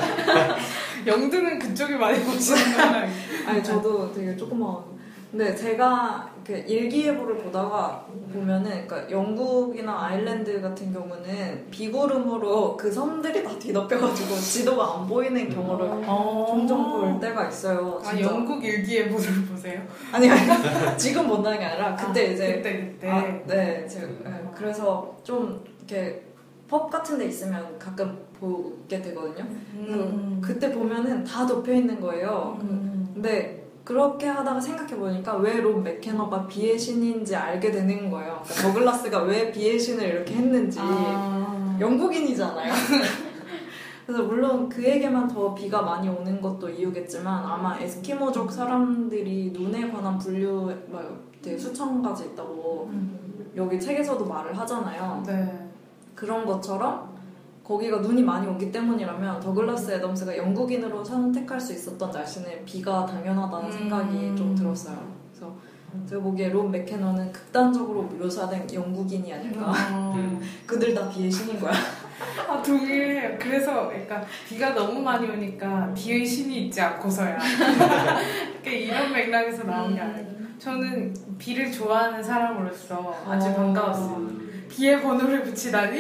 영드는 그쪽이 많이 보시는 거예요. 아니 저도 되게 조그마한. 근데 제가 이렇게 일기예보를 보다가 보면은 그러니까 영국이나 아일랜드 같은 경우는 비구름으로 그 섬들이 다 뒤덮여가지고 지도가 안 보이는 경우를 어. 종종 볼 때가 있어요. 아, 진짜. 영국 일기예보를 보세요? 아니 아니 지금 본다는 게 아니라 그때 아, 이제 그때 그때. 아, 네, 제가, 네. 그래서 좀 이렇게 펍 같은 데 있으면 가끔 보게 되거든요. 음. 그때 보면은 다 덮여 있는 거예요. 음. 근데 그렇게 하다가 생각해 보니까 왜 롭 맥케너가 비의 신인지 알게 되는 거예요. 그러니까 더글라스가 왜 비의 신을 이렇게 했는지. 아. 영국인이잖아요. 그래서 물론 그에게만 더 비가 많이 오는 것도 이유겠지만 아마 에스키모족 사람들이 눈에 관한 분류 막 되게 수천 가지 있다고 음. 여기 책에서도 말을 하잖아요. 네. 그런 것처럼 거기가 눈이 많이 오기 때문이라면 더글라스 애덤스가 영국인으로 선택할 수 있었던 날씨는 비가 당연하다는 음. 생각이 좀 들었어요. 그래서 제가 보기에 론 맥케너는 극단적으로 묘사된 영국인이 아닐까. 어. 그들 다 비의 신인 거야. 아, 동일해요. 그래서 그러니까 비가 너무 많이 오니까 비의 신이 있지 않고서야. 그러니까 이런 맥락에서 나온 게 아니고. 저는 비를 좋아하는 사람으로서 아주 어. 반가웠어요. 비의 번호를 붙이다니.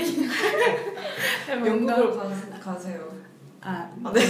뭔가 영국으로 가, 가세요. 아, 아, 네.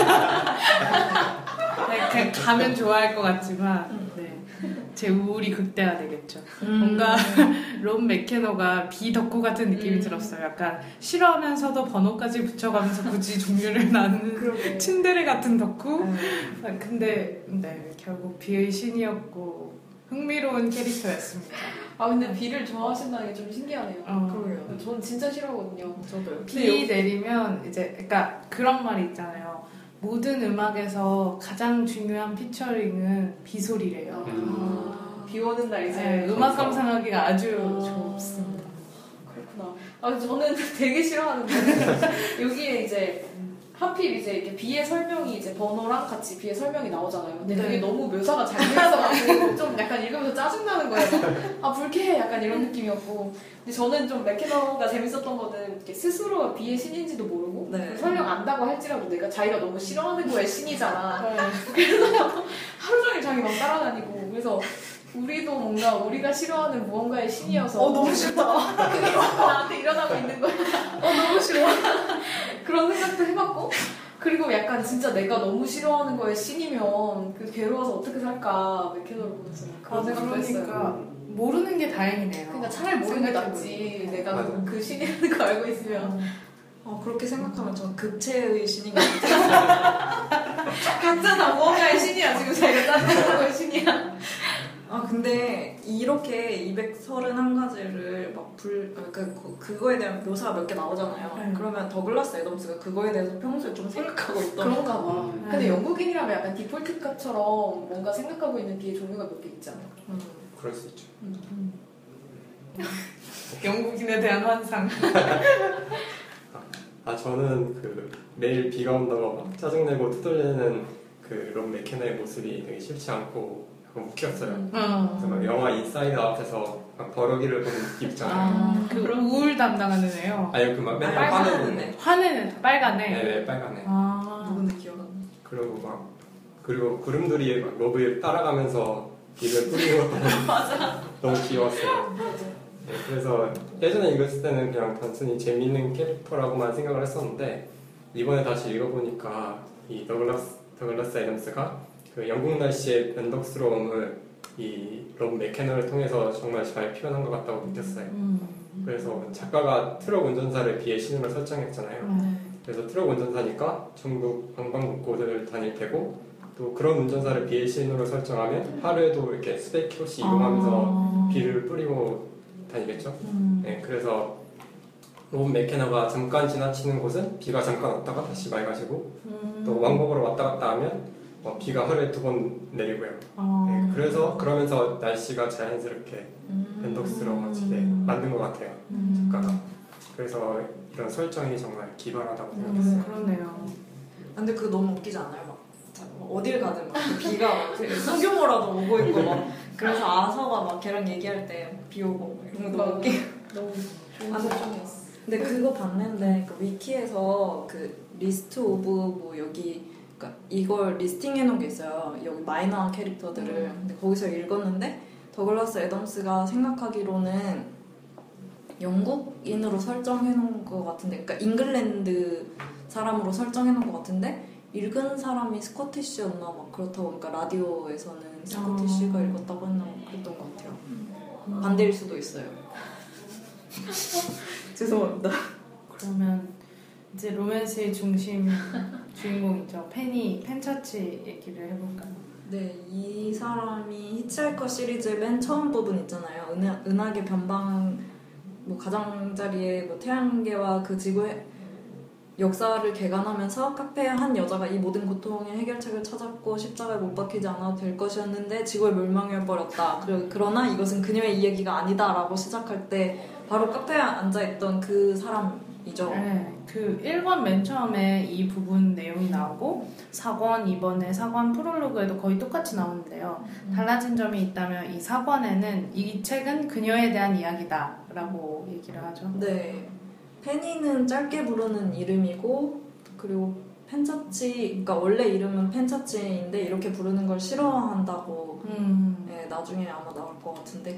네, 그냥 가면 좋아할 것 같지만 네. 제 우울이 극대화되겠죠. 음. 뭔가 론 맥케너가 비 덕후 같은 느낌이 음. 들었어요. 약간 싫어하면서도 번호까지 붙여가면서 굳이 종류를 나누는 그러게. 츤데레 같은 덕후? 음. 아, 근데 네, 결국 비의 신이었고 흥미로운 캐릭터였습니다. 아 근데 비를 좋아하신다는 게 좀 신기하네요. 어. 그러게요. 저는 진짜 싫어하거든요. 저도요. 비 내리면 이제 그러니까 그런 말이 있잖아요. 모든 음악에서 가장 중요한 피처링은 비 소리래요. 아, 비 오는 날 이제 네, 음악 감상하기가 아주 아. 좋습니다. 그렇구나. 아 저는 되게 싫어하는데 여기에 이제 하필 이제 이렇게 비의 설명이 이제 번호랑 같이 비의 설명이 나오잖아요. 근데 네. 그게 너무 묘사가 잘 되어서 좀 약간 읽으면서 짜증나는 거예요. 아 불쾌해 약간 이런 느낌이었고. 근데 저는 좀 맥케너가 재밌었던 거는 이렇게 스스로가 비의 신인지도 모르고 네. 설명 안다고 할지라도 내가 자기가 너무 싫어하는 거에 신이잖아. 네. 하루 종일 자기 막 따라다니고 그래서 우리도 뭔가 우리가 싫어하는 무언가의 신이어서 어, 너무 싫다. 그게 나한테 일어나고 있는 거야. 어, 너무 싫어. 그런 생각도 해봤고 그리고 약간 진짜 내가 너무 싫어하는 거에 신이면 그 괴로워서 어떻게 살까 맥케너를 보면서 그런 아, 생각도 했어요. 그러니까 모르는 게 다행이네요. 그러니까 차라리 모르는 게 낫지. 생각해보니까. 내가 맞아. 그 신이라는 거 알고 있으면 어, 그렇게 생각하면 전 극체의 신인 것 같아요. 각자 다 무언가의 신이야. 지금 자기가 짜증나는 거의 신이야. 아, 근데 이렇게 이백삼십일 가지를 막 불, 그, 그, 그거에 대한 묘사가 몇 개 나오잖아요. 네. 그러면 더글라스 애덤스가 그거에 대해서 평소에 좀 생각하고 있던. 그런가 봐. 음. 근데 영국인이라면 약간 디폴트 값처럼 뭔가 생각하고 있는 비의 종류가 몇 개 있잖아요. 음. 그럴 수 있죠. 영국인에 대한 환상. 아 저는 그 매일 비가 온다고 막 짜증내고 투덜대는 그 론 맥케너의 모습이 되게 싫지 않고 약간 웃겼어요. 음. 그래서 막 영화 인사이드 아웃에서 막 버럭이를 보는 느낌 있잖아요. 아, 그 우울 담당하는 애요. 아니 그막 맨날 아, 화내는 빨간애. 애. 화내는 빨간애. 네네 빨간애. 아, 누군데 기억 안 나. 그리고 막 그리고 구름들이 막 로브에 따라가면서 비를 뿌리는 것도 너무 귀여웠어요. 네, 그래서 예전에 읽었을 때는 그냥 단순히 재밌는 캐릭터라고만 생각을 했었는데 이번에 다시 읽어보니까 이 더글라스, 더글라스 애덤스가 그 영국 날씨의 변덕스러움을 이 론 맥케너를 통해서 정말 잘 표현한 것 같다고 느꼈어요. 음. 그래서 작가가 트럭 운전사를 비의 신으로 설정했잖아요. 네. 그래서 트럭 운전사니까 전국 방방곡곡을 다닐 테고 또 그런 운전사를 비의 신으로 설정하면 하루에도 이렇게 수백 킬로씩 이동하면서 아. 비를 뿌리고 다니겠죠. 음. 네, 그래서 론 맥케너가 잠깐 지나치는 곳은 비가 잠깐 왔다가 다시 맑아지고 음. 또 왕복으로 왔다 갔다 하면 어, 비가 하루에 두 번 내리고요. 아. 네, 그래서 그러면서 날씨가 자연스럽게 변덕스러워지게 음. 만든 것 같아요. 음. 작가가. 그래서 이런 설정이 정말 기발하다고 음, 생각했어요. 그러네요. 근데 그거 너무 웃기지 않아요? 막, 자, 뭐 어딜 가든 막그 비가 막 그 소규모라도 오고 있고 막 그래서 아서가 막 걔랑 얘기할 때 비 오고 막 이런 거 너무 웃기. 너무 좋은 아, 설정이었어. 근데 그거 봤는데 그 위키에서 그 리스트 오브 뭐 여기 그러니까 이걸 리스팅 해놓은 게 있어요. 여기 마이너한 캐릭터들을. 음. 근데 거기서 읽었는데 더글라스 애덤스가 생각하기로는 영국인으로 설정해놓은 것 같은데, 그러니까 잉글랜드 사람으로 설정해놓은 것 같은데 읽은 사람이 스코티시였나 막 그렇다고, 그러니까 라디오에서는 스코티시가 아. 읽었다고 했나 막 그랬던 것 같아요. 음. 반대일 수도 있어요. 죄송합니다. 그러면 이제 로맨스의 중심 주인공이죠. 펜이 펜처치 얘기를 해볼까요? 네, 이 사람이 히치하이커 시리즈의 맨 처음 부분 있잖아요. 은하, 은하계 변방 뭐 가장자리에 뭐 태양계와 그 지구의 역사를 개관하면서 카페의 한 여자가 이 모든 고통의 해결책을 찾았고 십자가에 못 박히지 않아도 될 것이었는데 지구에 멸망해버렸다. 그리고 그러나 이것은 그녀의 이야기가 아니다라고 시작할 때 바로 카페에 앉아있던 그 사람 이죠. 네, 그 일 권 맨 처음에 이 부분 내용이 나오고 사 권 이번에 사 권 프롤로그에도 거의 똑같이 나오는데요. 달라진 점이 있다면 이 사 권에는 이 책은 그녀에 대한 이야기다 라고 얘기를 하죠. 네. 페니는 짧게 부르는 이름이고 그리고 펜처치, 그러니까 원래 이름은 펜처치인데 이렇게 부르는 걸 싫어한다고 음. 네, 나중에 아마 나올 것 같은데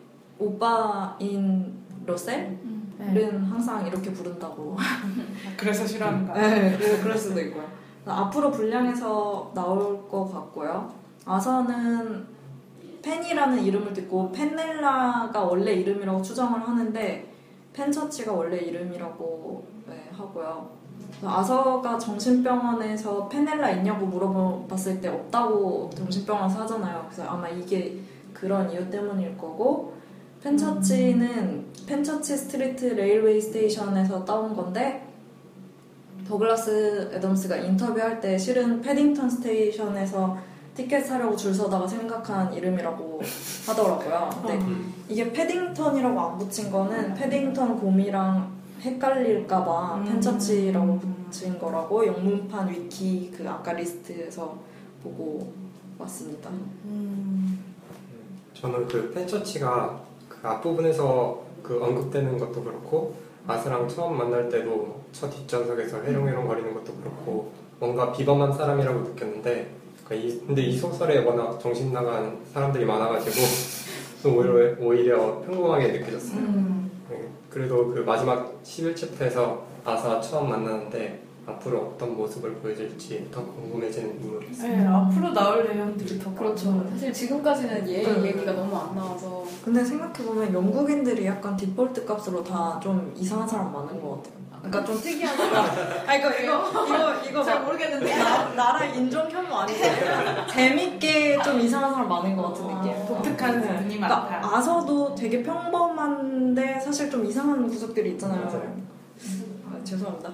오빠인 러셀은 네. 항상 이렇게 부른다고. 그래서 싫어하는 거야. 네, 그래- 그럴 수도 있고요. 앞으로 분량에서 나올 것 같고요. 아서는 펜이라는 이름을 듣고 펜넬라가 원래 이름이라고 추정을 하는데 펜처치가 원래 이름이라고 네, 하고요. 아서가 정신병원에서 페넬라 있냐고 물어봤을 때 없다고 정신병원에서 하잖아요. 그래서 아마 이게 그런 이유 때문일 거고 펜처치는 펜처치 스트리트 레일웨이 스테이션에서 따온 건데 더글라스 애덤스가 인터뷰할 때 실은 패딩턴 스테이션에서 티켓 사려고 줄 서다가 생각한 이름이라고 하더라고요. 근데 이게 패딩턴이라고 안 붙인 거는 패딩턴 곰이랑 헷갈릴까봐 음. 펜처치라고 붙인 거라고 영문판 위키 그 아까 리스트에서 보고 왔습니다. 음. 저는 그 펜처치가 그 앞부분에서 그 언급되는 것도 그렇고 아스랑 처음 만날 때도 첫 뒷좌석에서 해롱해롱 거리는 것도 그렇고 뭔가 비범한 사람이라고 느꼈는데 그러니까 이, 근데 이 소설에 워낙 정신 나간 사람들이 많아가지고 좀 오히려, 오히려 평범하게 느껴졌어요. 음. 네, 그래도 그 마지막 십일 챕터에서 아사 처음 만나는데 앞으로 어떤 모습을 보여줄지 더 궁금해지는 인물이었어요. 네, 앞으로 나올 내용들이 더 그렇죠. 많아요. 사실 지금까지는 얘 음. 얘기가 너무 안 나와서 근데 생각해보면 영국인들이 약간 디폴트 값으로 다 좀 이상한 사람 많은 것 같아요. 그러니까 좀 특이한 사람. 아 이거 이거 이거 이거 잘 막 모르겠는데 나, 나라 인종 혐오 아니고 재밌게 좀 이상한 사람 많은 것 같은 느낌. 아, 독특한 네. 부분이 그러니까 많다. 아서도 되게 평범한데 사실 좀 이상한 구석들이 있잖아요. 맞아요. 아, 죄송합니다.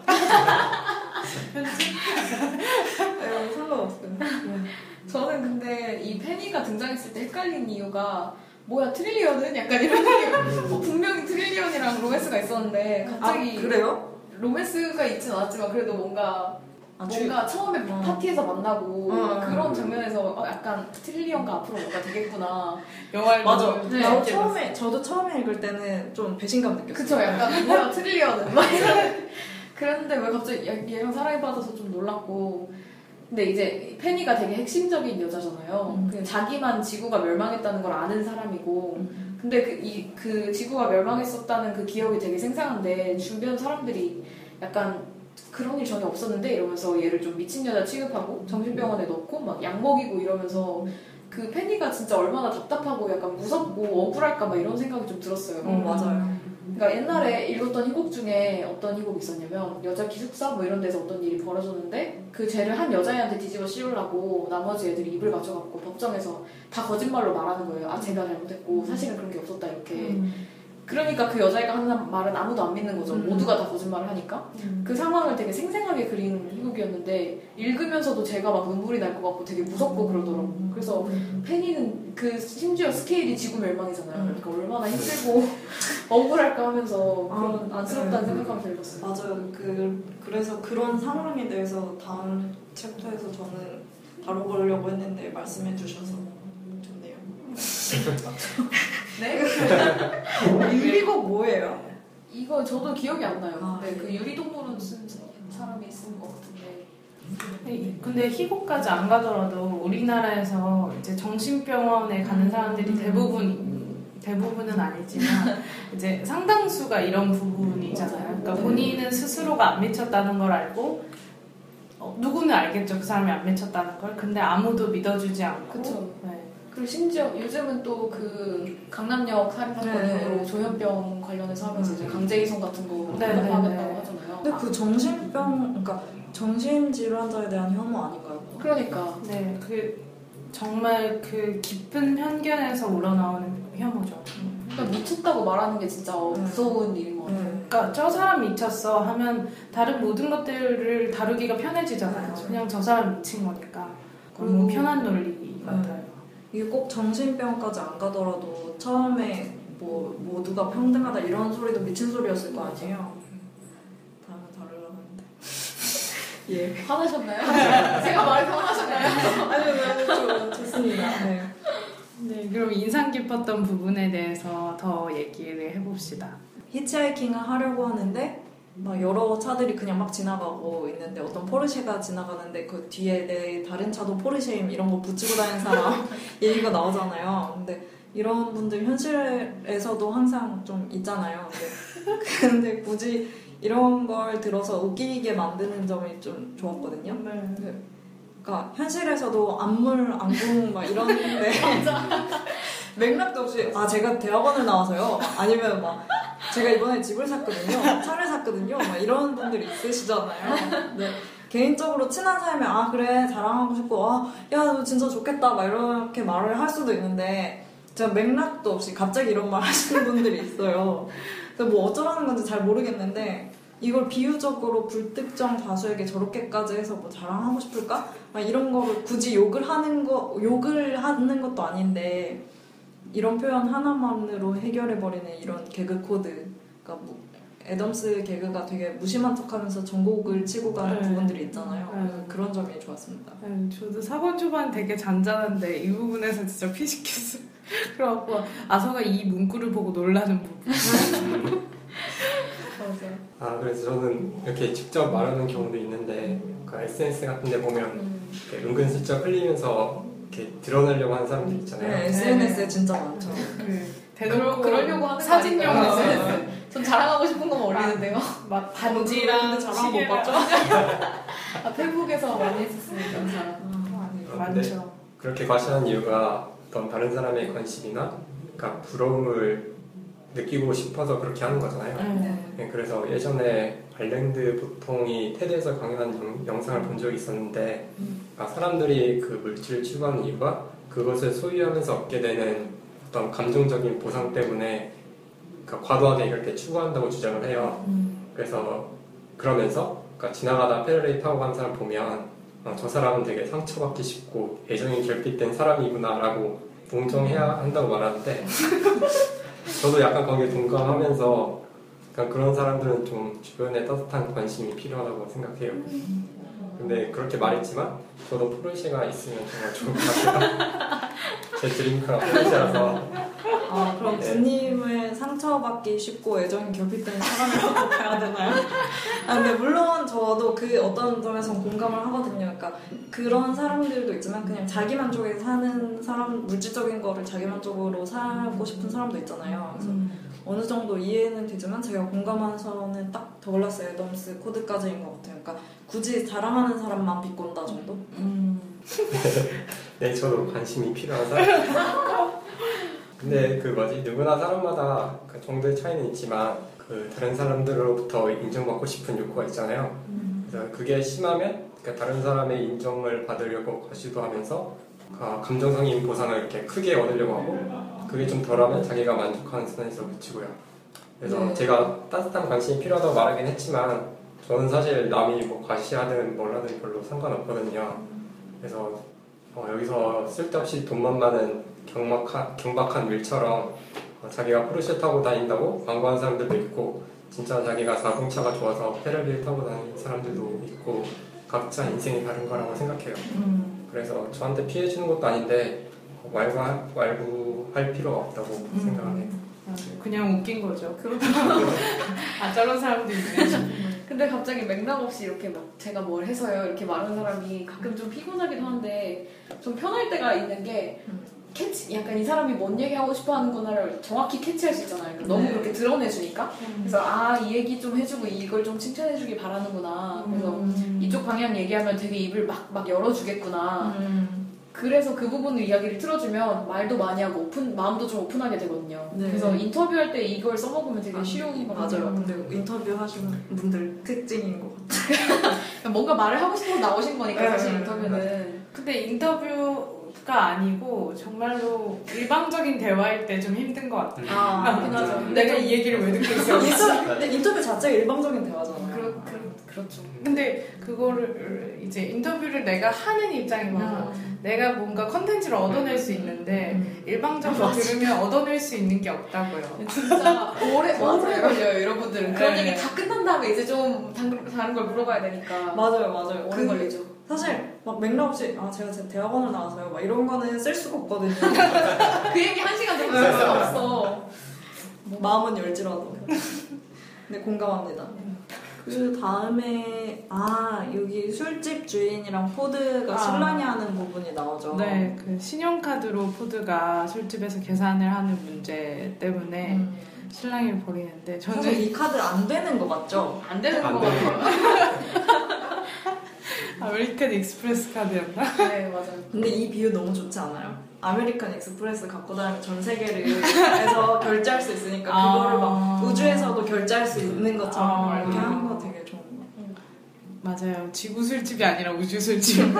네, 상관없어요. 저는 근데 이 페니가 등장했을 때 헷갈린 이유가 뭐야 트릴리언은? 약간 이런 느낌. 어, 분명히 트릴리언이랑 로맨스가 있었는데 갑자기 아, 그래요? 로맨스가 있진 않았지만 그래도 뭔가 아, 주- 뭔가 처음에 어. 파티에서 만나고 어. 그런 장면에서 어, 약간 트릴리언과 앞으로 뭔가 되겠구나. 영화를 맞아. 보면 네. 나도 재밌게 처음에 저도 처음에 읽을 때는 좀 배신감 느꼈어요. 그쵸, 약간 뭐야 트릴리언은 막 이런. 그랬는데 왜 갑자기 얘- 얘랑 사랑에 빠져서 좀 놀랐고. 근데 이제 페니가 되게 핵심적인 여자잖아요. 음. 그냥 자기만 지구가 멸망했다는 걸 아는 사람이고. 근데 그, 이, 그 지구가 멸망했었다는 그 기억이 되게 생생한데 주변 사람들이 약간 그런 일 전혀 없었는데 이러면서 얘를 좀 미친 여자 취급하고 정신병원에 넣고 막 약 먹이고 이러면서 그 페니가 진짜 얼마나 답답하고 약간 무섭고 억울할까 막 이런 생각이 좀 들었어요. 어, 맞아요. 그러니까 옛날에 읽었던 희곡 중에 어떤 희곡이 있었냐면 여자 기숙사 뭐 이런 데서 어떤 일이 벌어졌는데 그 죄를 한 여자애한테 뒤집어 씌우려고 나머지 애들이 입을 맞춰갖고 법정에서 다 거짓말로 말하는 거예요. 아 제가 잘못했고 사실은 그런 게 없었다 이렇게. 음. 그러니까 그 여자애가 하는 말은 아무도 안 믿는 거죠. 음. 모두가 다 거짓말을 하니까. 음. 그 상황을 되게 생생하게 그린 희곡이었는데 읽으면서도 제가 막 눈물이 날 것 같고 되게 무섭고 그러더라고. 그래서 페니는 그 심지어 스케일이 지구 멸망이잖아요. 그러니까 얼마나 힘들고 억울할까 하면서 그런 아, 안쓰럽다는 네. 생각하면서 읽었어요. 맞아요. 그 그래서 그런 상황에 대해서 다음 챕터에서 저는 다뤄보려고 했는데 말씀해 주셔서 좋네요. 네? 유리곡 뭐예요? 이거 저도 기억이 안 나요. 아, 네, 네. 그 유리동물은 쓴 사람이 쓴 것 같은데. 네, 근데 희곡까지 안 가더라도 우리나라에서 이제 정신병원에 가는 사람들이 대부분 대부분은 아니지만 이제 상당수가 이런 부분이잖아요. 그러니까 본인은 스스로가 안 미쳤다는 걸 알고 어, 누구는 알겠죠. 그 사람이 안 미쳤다는 걸. 근데 아무도 믿어주지 않고. 그쵸. 네. 그리고 심지어 요즘은 또 그 강남역 살인 사건으로 네. 조현병 관련해서 하면서 이제 강제 이송 같은 거 네, 네, 하겠다고 네. 하잖아요. 근데 그 정신병, 그러니까 정신질환자에 대한 혐오 아닌가요? 그러니까 네, 그 정말 그 깊은 편견에서 우러나오는 혐오죠. 그러니까 미쳤다고 말하는 게 진짜 네. 무서운 일인 것 같아요. 네. 그러니까 저 사람 미쳤어 하면 다른 모든 것들을 다루기가 편해지잖아요. 그쵸. 그냥 저 사람 미친 거니까. 그리고- 너무 편한 논리 같아요. 이게 꼭 정신병까지 안 가더라도 처음에 뭐 모두가 평등하다 이런 소리도 미친 소리였을 거 아니에요. 예. 화나셨나요? 제가 말해서 화나셨나요? 아니요, 아니요, 좋습니다. 네. 네, 그럼 인상 깊었던 부분에 대해서 더 얘기를 해봅시다. 히치하이킹을 하려고 하는데 막 여러 차들이 그냥 막 지나가고 있는데 어떤 포르쉐가 지나가는데 그 뒤에 내 다른 차도 포르쉐임 이런 거 붙이고 다니는 사람 얘기가 나오잖아요. 근데 이런 분들 현실에서도 항상 좀 있잖아요. 근데, 근데 굳이 이런 걸 들어서 웃기게 만드는 점이 좀 좋았거든요. 네. 그러니까 현실에서도 안물, 안궁 막 이런데 맥락도 없이 아 제가 대학원을 나와서요. 아니면 막 제가 이번에 집을 샀거든요. 차를 샀거든요. 막 이런 분들이 있으시잖아요. 네. 개인적으로 친한 사람이 아 그래 자랑하고 싶고 아 야 너 진짜 좋겠다 막 이렇게 말을 할 수도 있는데 제가 맥락도 없이 갑자기 이런 말 하시는 분들이 있어요. 그래서 뭐 어쩌라는 건지 잘 모르겠는데 이걸 비유적으로 불특정 다수에게 저렇게까지 해서 뭐 자랑하고 싶을까? 막 이런 거를 굳이 욕을 하는 거 욕을 하는 것도 아닌데 이런 표현 하나만으로 해결해버리는 이런 개그 코드. 그러니까 뭐 애덤스 개그가 되게 무심한 척하면서 전곡을 치고 가는 네. 부분들이 있잖아요. 네. 그래서 그런 점이 좋았습니다. 네, 저도 사 번 초반 되게 잔잔한데 이 부분에서 진짜 피식했어요. 그래갖고 아서가 이 문구를 보고 놀라는 부분. 맞아요. 아 그래서 저는 이렇게 직접 말하는 경우도 있는데 그 에스엔에스 같은 데 보면 음. 이렇게 은근슬쩍 흘리면서 이렇게 드러내려고 하는 사람들 있잖아요. 네, 에스엔에스에 진짜 많죠. 네. 그러, 대놓고 그러려고 하는 사진용 거 아닐까요? 에스엔에스. 전 자랑하고 싶은 거 모르겠는데요. 막 반지랑 자랑하고 시계랑 봤죠? 아, 페이북에서 많이 했었으니까 자랑. 네, 아, 많죠. 그렇게 과시하는 이유가 어떤 다른 사람의 관심이나 그러니까 부러움을 느끼고 싶어서 그렇게 하는 거잖아요. 네. 네, 그래서 예전에 발렌드 보통이 테드에서 강연한 영, 영상을 본 적이 있었는데 그러니까 사람들이 그 물질을 추구하는 이유가 그것을 소유하면서 얻게 되는 어떤 감정적인 보상 때문에 그러니까 과도하게 이렇게 추구한다고 주장을 해요. 그래서 그러면서 그러니까 지나가다 페럴레이 타고 가는 사람 보면 어, 저 사람은 되게 상처받기 쉽고 애정이 결핍된 사람이구나 라고 동정해야 한다고 말하는데 저도 약간 거기에 동감하면서 그러니까 그런 사람들은 좀 주변에 따뜻한 관심이 필요하다고 생각해요. 근데 그렇게 말했지만 저도 포르쉐가 있으면 정말 좋을 것 같아요. 제 드림카가 포르쉐라서. 아, 그럼 네. 부님을 상처받기 쉽고 애정이 결핍된 사람이라고 봐야 되나요? 아, 근데 물론 저도 그 어떤 점에서 공감을 하거든요. 그러니까 그런 사람들도 있지만 그냥 자기 만족에 사는 사람, 물질적인 거를 자기 만족으로 살고 싶은 사람도 있잖아요. 그래서 음. 어느 정도 이해는 되지만 제가 공감하는 선은 딱 더글라스 애덤스 코드까지인 것 같아요. 그러니까 굳이 자랑하는 사람만 비꼰다 정도? 음. 네, 저도 관심이 필요한 사람. 근데 그 뭐지 누구나 사람마다 그 정도의 차이는 있지만 그 다른 사람들로부터 인정받고 싶은 욕구가 있잖아요. 그래서 그게 심하면 그러니까 다른 사람의 인정을 받으려고 시도하면서 아, 감정적인 보상을 이렇게 크게 얻으려고 하고 그게 좀 덜하면 자기가 만족하는 선에서 그치고요. 그래서 네. 제가 따뜻한 관심이 필요하다고 말하긴 했지만 저는 사실 남이 뭐 과시하든 뭘 하든 별로 상관없거든요. 그래서 어, 여기서 쓸데없이 돈만 많은 경박한, 경박한 밀처럼 어, 자기가 포르쉐 타고 다닌다고 광고하는 사람들도 있고 진짜 자기가 자동차가 좋아서 페라리를 타고 다니는 사람들도 있고 각자 인생이 다른 거라고 생각해요. 음. 그래서 저한테 피해주는 것도 아닌데 어, 왈가, 왈구할 필요가 없다고 음. 생각해요. 맞아요. 그냥 웃긴 거죠. 아 저런 사람도 있네. 근데 갑자기 맥락 없이 이렇게 막 제가 뭘 해서요 이렇게 말하는 사람이 가끔 좀 피곤하기도 한데 좀 편할 때가 있는 게 캐치 약간 이 사람이 뭔 얘기 하고 싶어 하는구나를 정확히 캐치할 수 있잖아요. 그러니까 너무 네. 그렇게 드러내주니까 그래서 아 이 얘기 좀 해주고 이걸 좀 칭찬해주길 바라는구나. 그래서 음. 이쪽 방향 얘기하면 되게 입을 막 막 열어주겠구나. 음. 그래서 그 부분을 이야기를 틀어주면 말도 많이 하고 오픈 마음도 좀 오픈하게 되거든요. 네. 그래서 인터뷰할 때 이걸 써먹으면 되게 아, 쉬운 것 맞아요. 같아요. 근데 인터뷰 하시는 분들 특징인 것 같아요. 뭔가 말을 하고 싶어서 나오신 거니까 네, 사실 네, 인터뷰는 근데 인터뷰가 아니고 정말로 일방적인 대화일 때 좀 힘든 것 같아요. 아, 그렇긴 하죠. 내가 이 얘기를 왜 듣고 있어? 인터뷰, 근데 인터뷰 자체가 일방적인 대화잖아요. 그, 그, 그렇죠. 근데 그거를 이제 인터뷰를 내가 하는 입장이 맞아. 음. 내가 뭔가 컨텐츠를 얻어낼 수 있는데 음. 일방적으로 맞아. 들으면 얻어낼 수 있는 게 없다고요. 진짜 오래, 오래 맞아요. 걸려요, 여러분들은. 그런 네. 얘기 다 끝난 다음에 이제 좀 다른, 다른 걸 물어봐야 되니까. 맞아요, 맞아요. 오래 그- 걸리죠. 사실 막 맥락 없이 아 제가 제 대학원을 나와서요. 막 이런 거는 쓸 수가 없거든요. 그 얘기 한 시간 정도 쓸 수가 없어. 마음은 열지라도. 네, 공감합니다. 그 다음에 아 여기 술집 주인이랑 포드가 아. 신랑이 하는 부분이 나오죠. 네, 그 신용카드로 포드가 술집에서 계산을 하는 문제 때문에 음. 신랑이 벌이는데 저는 사실 이 카드 안 되는 거 맞죠? 안 되는 안 거 돼요. 같아요. 아메리칸 익스프레스 카드였나? 네, 맞아요. 근데 이 비유 너무 좋지 않아요? 아메리칸 익스프레스 갖고 다니면 전 세계를 해서 결제할 수 있으니까 아. 그거를 막 우주에서도 결제할 수 있는 것처럼 아. 이렇게 하는 거 되게 좋은 거. 맞아요. 지구 술집이 아니라 우주 술집.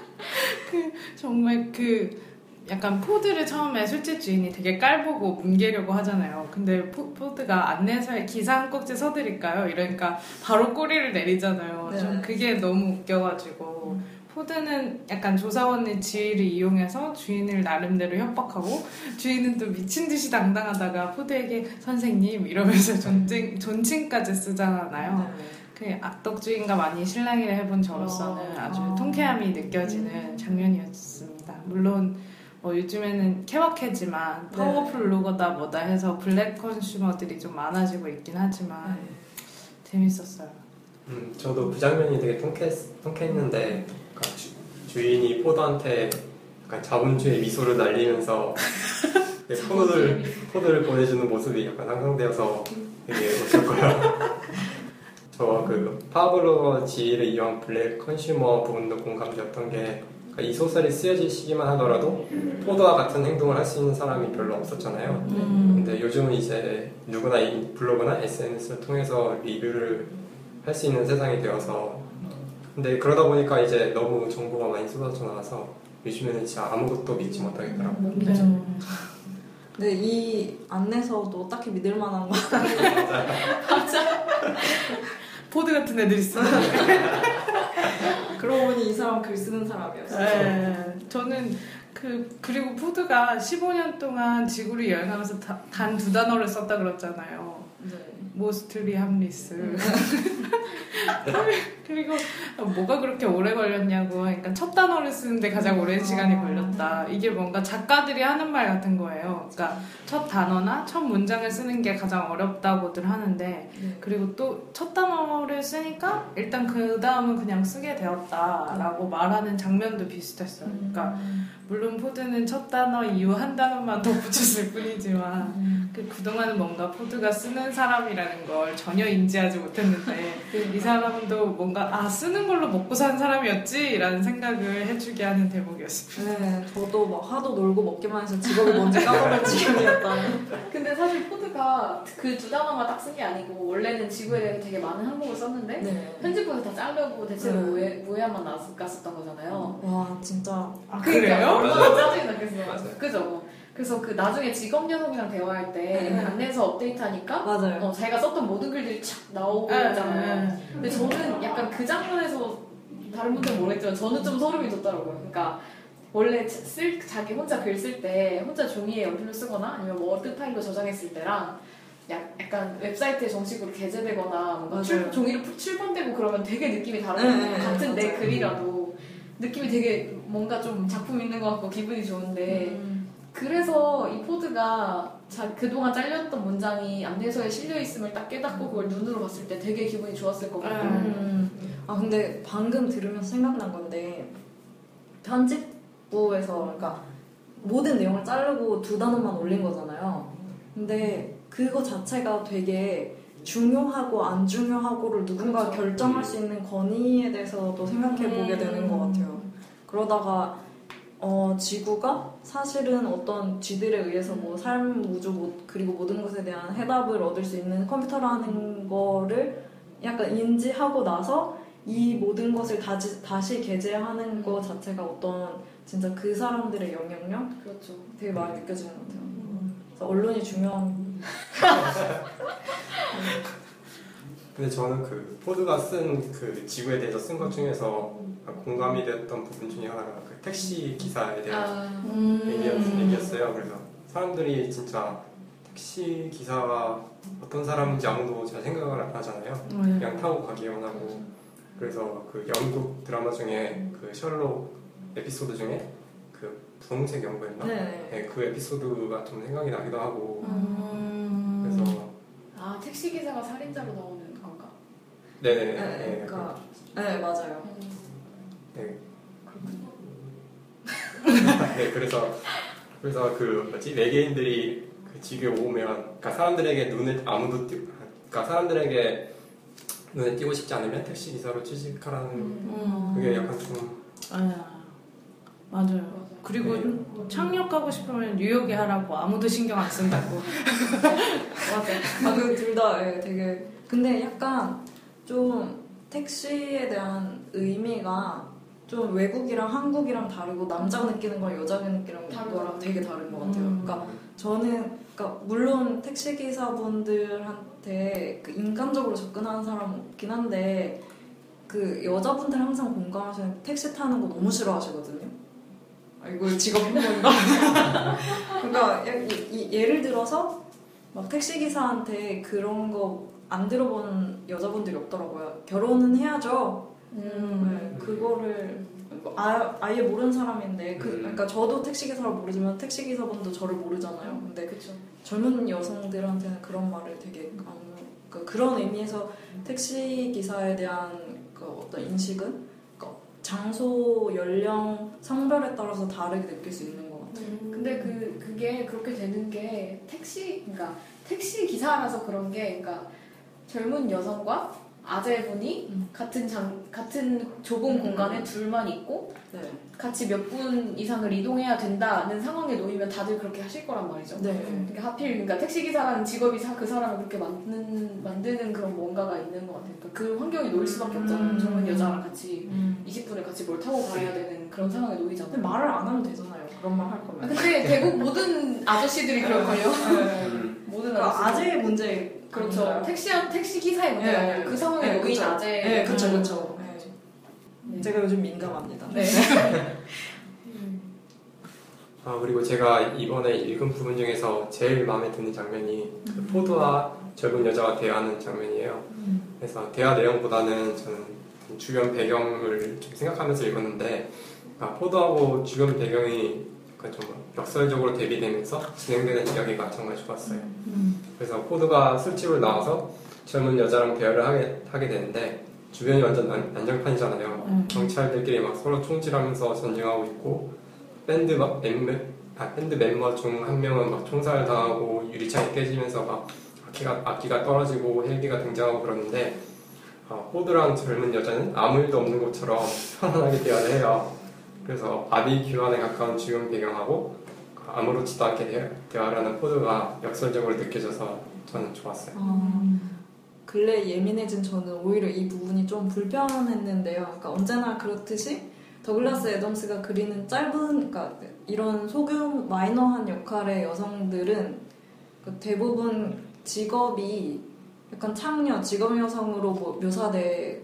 그 정말 그 약간 포드를 처음에 술집 주인이 되게 깔보고 뭉개려고 하잖아요. 근데 포, 포드가 안내서에 기사 한 꼭지 써드릴까요? 이러니까 바로 꼬리를 내리잖아요. 네. 좀 그게 너무 웃겨가지고 포드는 약간 조사원의 지위를 이용해서 주인을 나름대로 협박하고 주인은 또 미친 듯이 당당하다가 포드에게 선생님 이러면서 존칭, 존칭까지 쓰잖아요. 네. 그 악덕주인과 많이 실랑이를 해본 저로서는 어, 아주 어. 통쾌함이 느껴지는 장면이었습니다. 물론 뭐 요즘에는 케바케지만 네. 파워풀 로거다 뭐다 해서 블랙 컨슈머들이 좀 많아지고 있긴 하지만 네. 재밌었어요. 음, 저도 그 장면이 되게 통쾌, 통쾌했는데 그러니까 주, 주인이 포드한테 약간 자본주의 미소를 날리면서 포드를, 포드를 보내주는 모습이 약간 상상되어서 되게 웃겼고요. 저 그 파블로 지위를 이용한 블랙 컨슈머 부분도 공감되었던 게 그러니까 이 소설이 쓰여질 시기만 하더라도 포드와 같은 행동을 할 수 있는 사람이 별로 없었잖아요. 음. 근데 요즘은 이제 누구나 이 블로그나 에스엔에스를 통해서 리뷰를 할 수 있는 세상이 되어서 근데 그러다 보니까 이제 너무 정보가 많이 쏟아져 나와서 요즘에는 진짜 아무것도 믿지 못하겠더라고요. 네. 근데 이 안내서도 딱히 믿을 만한 거 포드 같은 애들 있어요. 그러고 보니 이 사람 글 쓰는 사람이었어요. 네. 저는 그 그리고 포드가 십오 년 동안 지구를 여행하면서 단 두 단어를 썼다 그랬잖아요. 네. 모스트리 함리스. 그리고 뭐가 그렇게 오래 걸렸냐고. 그러니까 첫 단어를 쓰는데 가장 오랜 시간이 걸렸다. 이게 뭔가 작가들이 하는 말 같은 거예요. 그러니까 첫 단어나 첫 문장을 쓰는 게 가장 어렵다고들 하는데 네. 그리고 또 첫 단어를 쓰니까 일단 그 다음은 그냥 쓰게 되었다라고 말하는 장면도 비슷했어요. 그러니까 물론 포드는 첫 단어 이후 한 단어만 더 붙였을 뿐이지만 그 그동안은 뭔가 포드가 쓰는 사람이라는 걸 전혀 인지하지 못했는데 이 사람도 뭔가 아 쓰는 걸로 먹고 산 사람이었지 라는 생각을 해주게 하는 대목이었습니다. 네, 저도 막 하도 놀고 먹기만 해서 직업이 뭔지 까먹을 지경이었다. 근데 사실 포드가 그 두 단어만 딱 쓴 게 아니고 원래는 지구에 대해서 되게 많은 항목을 썼는데 네. 편집부에서 다 자르고 대체로 네. 무해, 무해한만 났었던 거잖아요. 와 진짜 아 그러니까 그래요? 얼마나 짜증이 났겠어. 맞아요. 그죠? 그래서 그 나중에 직업 여성이랑 대화할 때 네. 안내서 업데이트하니까 맞아요. 어, 자기가 썼던 모든 글들이 착 나오고 네, 있잖아요. 네. 근데 저는 약간 그 장면에서 다른 분들은 모르겠지만 저는 좀 소름이 돋더라고요. 그러니까 원래 쓸 자기 혼자 글 쓸 때 혼자 종이에 연필로 쓰거나 아니면 뭐 워드 파일로 저장했을 때랑 약- 약간 웹사이트에 정식으로 게재되거나 뭔가 출, 맞아요. 종이로 푸- 출판되고 그러면 되게 느낌이 다른 네, 거예요. 네, 같은 내 맞아요. 글이라도 느낌이 되게 뭔가 좀 작품 있는 것 같고 기분이 좋은데 음. 그래서 이 포드가 자, 그동안 잘렸던 문장이 안내서에 실려있음을 딱 깨닫고 그걸 눈으로 봤을 때 되게 기분이 좋았을 것 같고 음. 아 근데 방금 들으면서 생각난 건데 편집부에서 그러니까 모든 내용을 자르고 두 단어만 올린 거잖아요. 근데 그거 자체가 되게 중요하고 안 중요하고를 누군가 그렇죠. 결정할 수 있는 권위에 대해서도 생각해 보게 음. 되는 것 같아요. 그러다가 어, 지구가 사실은 어떤 쥐들에 의해서 뭐 삶, 우주, 모- 그리고 모든 것에 대한 해답을 얻을 수 있는 컴퓨터라는 거를 약간 인지하고 나서 이 모든 것을 다시, 다시 게재하는 거 자체가 어떤 진짜 그 사람들의 영향력? 그렇죠. 되게 많이 느껴지는 것 같아요. 그래서 언론이 중요한. 근데 저는 그 포드가 쓴 그 지구에 대해서 쓴 것 중에서 공감이 됐던 부분 중에 하나가 그 택시 기사에 대한 아, 음. 얘기였- 얘기였어요. 그래서 사람들이 진짜 택시 기사가 어떤 사람인지 아무도 잘 생각을 안 하잖아요. 음. 그냥 타고 가기만 하고. 그래서 그 영국 드라마 중에 그 셜록 에피소드 중에 그 분홍색 연구였나? 네. 네, 그 에피소드가 좀 생각이 나기도 하고. 음. 그래서 아 택시 기사가 살인자로 나오는 건가? 네네. 네, 네, 그러니까 네 맞아요. 네. 그렇군요. 네, 그래서 그래서 그 뭐지 외계인들이 그 지구에 오면, 그러니까 사람들에게 눈에 아무도 띄, 그러니까 사람들에게 눈에 띄고 싶지 않으면 택시 기사로 취직하라는 음. 그게 약간 좀 아, 맞아요. 그리고 네. 착륙하고 싶으면 뉴욕에 하라고 아무도 신경 안 쓴다고. 맞아. 아, 그 둘 다 되게. 근데 약간 좀 택시에 대한 의미가 좀 외국이랑 한국이랑 다르고 남자가 느끼는 거랑 여자가 느끼는 다르다. 거랑 되게 다른 것 같아요. 음. 그러니까 저는 그러니까 물론 택시 기사분들한테 그 인간적으로 접근하는 사람은 없긴 한데 그 여자분들 항상 공감하시는 택시 타는 거 너무 싫어하시거든요. 아, 이거 직업 혐오인가? 그러니까 예- 이- 예를 들어서 막 택시 기사한테 그런 거 안 들어본 여자분들이 없더라고요. 결혼은 해야죠. 음. 네, 그거를 아, 아예 모르는 사람인데 그, 음. 그러니까 저도 택시기사를 모르지만 택시기사분도 저를 모르잖아요. 근데 그렇죠. 젊은 여성들한테는 그런 말을 되게 안, 그, 그런 의미에서 택시기사에 대한 그 어떤 인식은 그 장소, 연령, 성별에 따라서 다르게 느낄 수 있는 것 같아요. 근데 그 그게 그렇게 되는 게 택시 그러니까 택시 기사라서 그런 게 그러니까 젊은 여성과 아재분이 음. 같은 장 같은 좁은 음. 공간에 둘만 있고 네. 같이 몇 분 이상을 이동해야 된다는 상황에 놓이면 다들 그렇게 하실 거란 말이죠. 네. 그러니까 하필 그러니까 택시 기사라는 직업이 사- 그 사람을 그렇게 만드는 만드는 그런 뭔가가 있는 것 같아요. 그러니까 그 환경에 놓일 수밖에 없잖아요. 음. 젊은 여자랑 같이 음. 이십 분을 같이 뭘 타고 가야 되는 그런 상황에 근데 놓이잖아요. 말을 안 하면 되잖아요. 그런 말 할 아, 거면. 근데 대부분 모든 아저씨들이 그럴걸요. 네. 음, 모든 그러니까 아저씨. 아재의 문제. 그렇죠. 아닌가요? 택시 택시 기사의 문제가 네, 아니라 그 상황에 네, 놓인 그쵸. 아재. 네, 그쵸, 음. 그쵸. 네. 제가 요즘 민감합니다. 네. 아, 그리고 제가 이번에 읽은 부분 중에서 제일 마음에 드는 장면이 그 포드와 젊은 여자가 대화하는 장면이에요. 그래서 대화 내용보다는 저는 주변 배경을 좀 생각하면서 읽었는데, 아, 포드하고 주변 배경이 약간 좀 역설적으로 대비되면서 진행되는 이야기가 정말 좋았어요. 그래서 포드가 술집을 나와서 젊은 여자랑 대화를 하게, 하게 되는데, 주변이 완전 난, 난장판이잖아요. 음. 경찰들끼리 막 서로 총질하면서 전쟁하고 있고, 밴드 막 멤버, 아, 밴드 멤버 중 한 명은 막 총살 당하고 유리창이 깨지면서 막 악기가, 악기가 떨어지고 헬기가 등장하고 그러는데, 어, 포드랑 젊은 여자는 아무 일도 없는 것처럼 편안하게 대화를 해요. 그래서 바비큐안에 가까운 주변 배경하고 아무렇지도 않게 대, 대화를 하는 포드가 역설적으로 느껴져서 저는 좋았어요. 아, 근래 예민해진 저는 오히려 이 부분이 좀 불편했는데요. 그러니까 언제나 그렇듯이 더글라스 애덤스가 그리는 짧은, 그러니까 이런 소규모 마이너한 역할의 여성들은 그 대부분 직업이 약간 창녀, 직업 여성으로 뭐 묘사되거든요.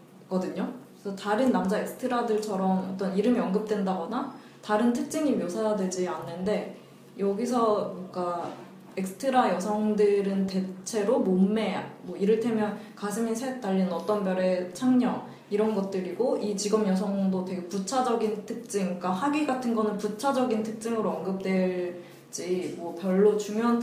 그래서 다른 남자 엑스트라들처럼 어떤 이름이 언급된다거나 다른 특징이 묘사되지 않는데 여기서 그러니까 엑스트라 여성들은 대체로 몸매, 뭐 이를테면 가슴이 셋 달린 어떤 별의 창녀 이런 것들이고 이 직업 여성도 되게 부차적인 특징, 그러니까 학위 같은 거는 부차적인 특징으로 언급될지 뭐 별로 중요한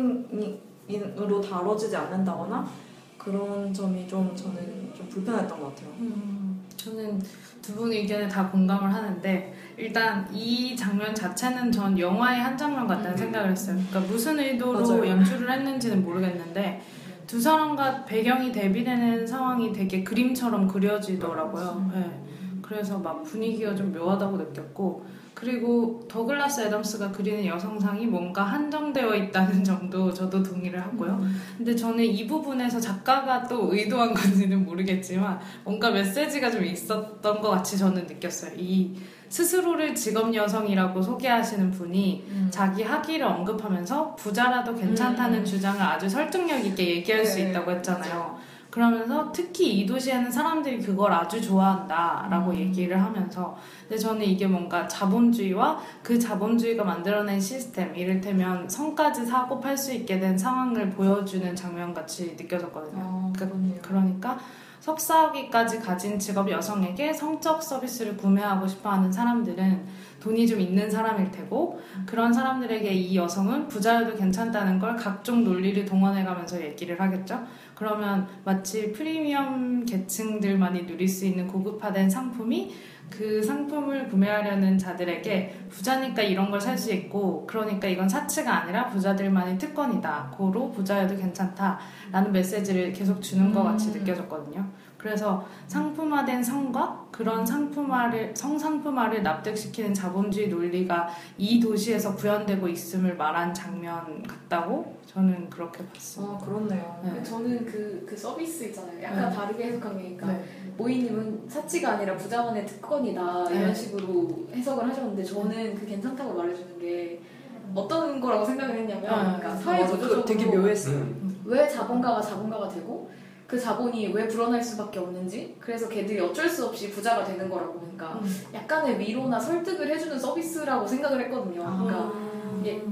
특징으로 다뤄지지 않는다거나 그런 점이 좀 저는 좀 불편했던 것 같아요. 음, 저는 두 분 의견에 다 공감을 하는데 일단 이 장면 자체는 전 영화의 한 장면 같다는 음. 생각을 했어요. 그러니까 무슨 의도로 맞아요. 연출을 했는지는 모르겠는데 두 사람과 배경이 대비되는 상황이 되게 그림처럼 그려지더라고요. 네. 그래서 막 분위기가 좀 묘하다고 느꼈고 그리고 더글라스 애덤스가 그리는 여성상이 뭔가 한정되어 있다는 점도 저도 동의를 하고요. 근데 저는 이 부분에서 작가가 또 의도한 건지는 모르겠지만 뭔가 메시지가 좀 있었던 것 같이 저는 느꼈어요. 이 스스로를 직업 여성이라고 소개하시는 분이 음. 자기 학위를 언급하면서 부자라도 괜찮다는 음. 주장을 아주 설득력 있게 얘기할 수 네, 있다고 했잖아요. 그러면서 특히 이 도시에는 사람들이 그걸 아주 좋아한다라고 음. 얘기를 하면서 근데 저는 이게 뭔가 자본주의와 그 자본주의가 만들어낸 시스템 이를테면 성까지 사고 팔 수 있게 된 상황을 보여주는 장면같이 느껴졌거든요. 아, 그, 그렇네요. 그러니까 석사학위까지 가진 직업 여성에게 성적 서비스를 구매하고 싶어하는 사람들은 돈이 좀 있는 사람일 테고 그런 사람들에게 이 여성은 부자여도 괜찮다는 걸 각종 논리를 동원해가면서 얘기를 하겠죠. 그러면 마치 프리미엄 계층들만이 누릴 수 있는 고급화된 상품이 그 상품을 구매하려는 자들에게 부자니까 이런 걸 살 수 있고 그러니까 이건 사치가 아니라 부자들만의 특권이다. 고로 부자여도 괜찮다라는 메시지를 계속 주는 것 같이 느껴졌거든요. 그래서 상품화된 성과 그런 상품화를 성상품화를 납득시키는 자본주의 논리가 이 도시에서 구현되고 있음을 말한 장면 같다고 저는 그렇게 봤어요. 아, 그렇네요. 네. 저는 그, 그 서비스 있잖아요. 약간 네. 다르게 해석한 게, 그러니까 네. 모이님은 사치가 아니라 부자만의 특권이다 이런 네. 식으로 해석을 하셨는데 저는 그 괜찮다고 말해주는 게 어떤 거라고 생각을 했냐면, 네. 그러니까 사회 맞아, 구조적으로 그거 되게 묘했어요. 음. 왜 자본가가 자본가가 되고 그 자본이 왜 불어날 수밖에 없는지, 그래서 걔들이 어쩔 수 없이 부자가 되는 거라고. 그러니까 음. 약간의 위로나 설득을 해주는 서비스라고 생각을 했거든요. 그러니까 아, 예,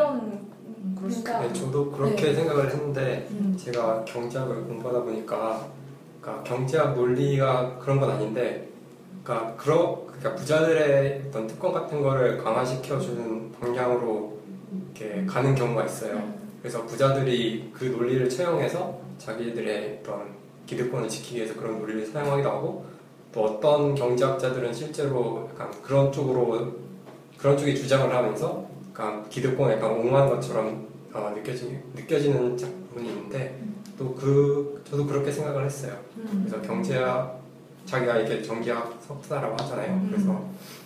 이런 그러니까 네, 저도 그렇게 네. 생각을 했는데 음. 제가 경제학을 공부하다 보니까 그러니까 경제학 논리가 그런 건 아닌데 그러니까, 그러, 그러니까 부자들의 어떤 특권 같은 거를 강화시켜주는 방향으로 이렇게 가는 경우가 있어요. 그래서 부자들이 그 논리를 채용해서 자기들의 어떤 기득권을 지키기 위해서 그런 논리를 사용하기도 하고 또 어떤 경제학자들은 실제로 약간 그런 쪽으로 그런 쪽에 주장을 하면서 약간 기득권을 약간 옹호하는 것처럼 어, 느껴지, 느껴지는 부분이 있는데 또 그 저도 그렇게 생각을 했어요. 그래서 경제학 자기가 이렇게 정기학 석사라고 하잖아요. 그래서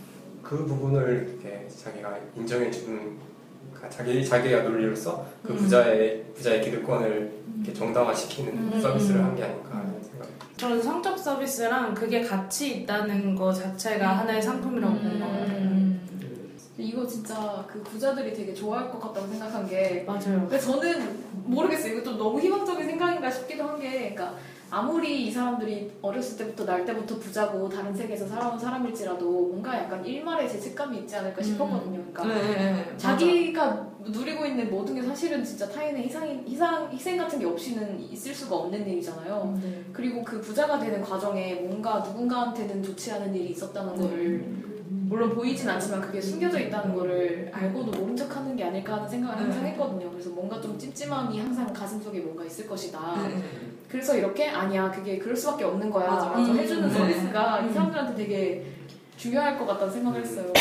그 부분을 이렇게 자기가 인정해주는 그러니까 자기 자기가 논리로서 그 부자의 부자의 기득권을 이렇게 정당화시키는 음. 서비스를 한 게 아닐까 하는 생각. 저는 성적 서비스랑 그게 같이 있다는 거 자체가 하나의 상품이라고 본 것 같아요. 음. 이거 진짜 그 부자들이 되게 좋아할 것 같다고 생각한 게, 맞아요. 근데 저는 모르겠어요. 이거 좀 너무 희망적인 생각인가 싶기도 한 게, 그러니까 아무리 이 사람들이 어렸을 때부터 날 때부터 부자고 다른 세계에서 살아온 사람일지라도 뭔가 약간 일말의 죄책감이 있지 않을까 싶었거든요. 그러니까 네, 네, 네. 자기가 누리고 있는 모든 게 사실은 진짜 타인의 희생이, 희생, 희생 같은 게 없이는 있을 수가 없는 일이잖아요. 네. 그리고 그 부자가 되는 과정에 뭔가 누군가한테는 좋지 않은 일이 있었다는 거를 물론 보이진 않지만 그게 숨겨져 있다는 거를 알고도 모른 척하는 게 아닐까 하는 생각을 항상 했거든요. 그래서 뭔가 좀 찜찜함이 항상 가슴속에 뭔가 있을 것이다. 네. 그래서 이렇게 아니야 그게 그럴 수밖에 없는 거야 맞아, 라고 맞아. 해주는 음. 서비스가 음. 이 사람들한테 되게 중요할 것 같다는 생각을 했어요.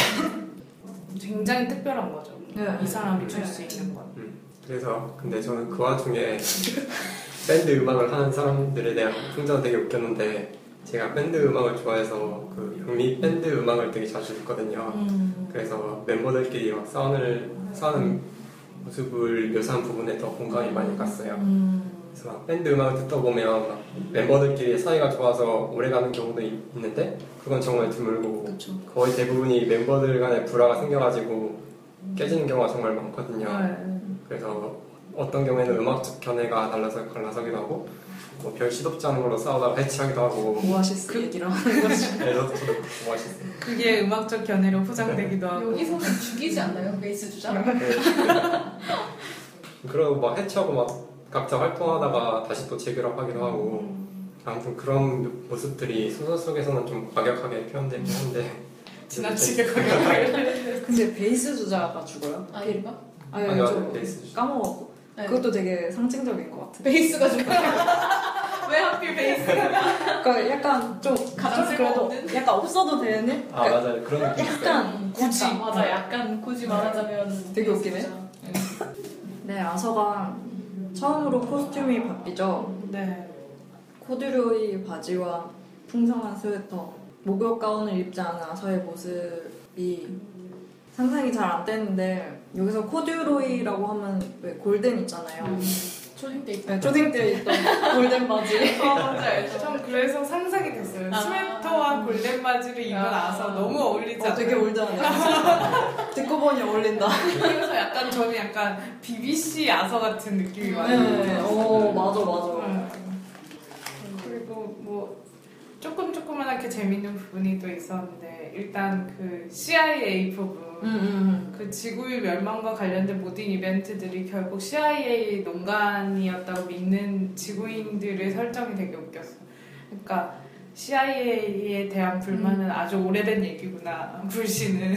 굉장히 특별한 거죠. 네. 이 사람이 줄 수 있는 건. 음. 그래서 근데 저는 그 와중에 밴드 음악을 하는 사람들에 대한 풍자가 되게 웃겼는데 제가 밴드 음악을 좋아해서 그 영미 밴드 음악을 되게 자주 듣거든요. 음. 그래서 멤버들끼리 막 싸우는 싸우는 모습을 묘사한 부분에 더 공감이 많이 갔어요. 음. 그래서 막 밴드 음악을 듣다 보면 막 멤버들끼리 사이가 좋아서 오래가는 경우도 있, 있는데 그건 정말 드물고 그쵸. 거의 대부분이 멤버들 간에 불화가 생겨가지고 깨지는 경우가 정말 많거든요. 네. 그래서 어떤 경우에는 음악적 견해가 달라서 갈라서기도 하고 뭐 별 시덥지 않은 걸로 싸우다가 해치하기도 하고 오아시스 얘기랑 하는 거죠. 네, 저도 저도 뭐 하셨어요. 그게 음악적 견해로 포장되기도 하고. 여기서는 죽이지 않나요? 베이스 주자? 그리고 막 해치하고 막 각자 활동하다가 다시 또 재결합하기도 하고 아무튼 그런 모습들이 소설 속에서는 좀 과격하게 표현되긴 한데 지나치게 과격하게. 근데 베이스 주자가 죽어요? 아닌가? 아니, 아니요, 저 베이스 주자. 까먹었고. 네. 그것도 되게 상징적인 것 같아요. 베이스가 죽어요. 왜 하필 베이스가? 그러니까 약간 좀 가장 좀 그래도 쓸모없는? 약간 없어도 되는? 아 맞아요 그런 느낌 있어요. 약간 굳이 약간. 맞아. 약간 굳이 말하자면 되게 베이스 웃기네. 주자. 네, 아서가 처음으로 코스튬이 바뀌죠. 네. 코듀로이 바지와 풍성한 스웨터, 목욕 가운을 입지 않은 아서의 모습이 상상이 잘 안 되는데 여기서 코듀로이라고 하면 왜 골덴 있잖아요. 음. 초딩 때 있다. 네, 초딩 때 있던 골덴 바지. 아 뭔지 알죠? 전 그래서 상상이 됐어요. 아. 스웨터와 골덴 바지를 입은 아. 아서 너무 어울리지 어, 않아요? 되게 올드하네. 듣고 보니 어울린다. 그래서 약간 저는 약간 비비씨 아서 같은 느낌이 많이 네, 들었어요. 어, 맞아, 맞아. 네. 조금 조그만하게 재밌는 부분이 또 있었는데 일단 그 씨아이에이 부분 음, 음, 그 지구의 멸망과 관련된 모든 이벤트들이 결국 씨아이에이 농간이었다고 믿는 지구인들의 설정이 되게 웃겼어. 그러니까 씨아이에이에 대한 불만은 음. 아주 오래된 얘기구나, 불신은.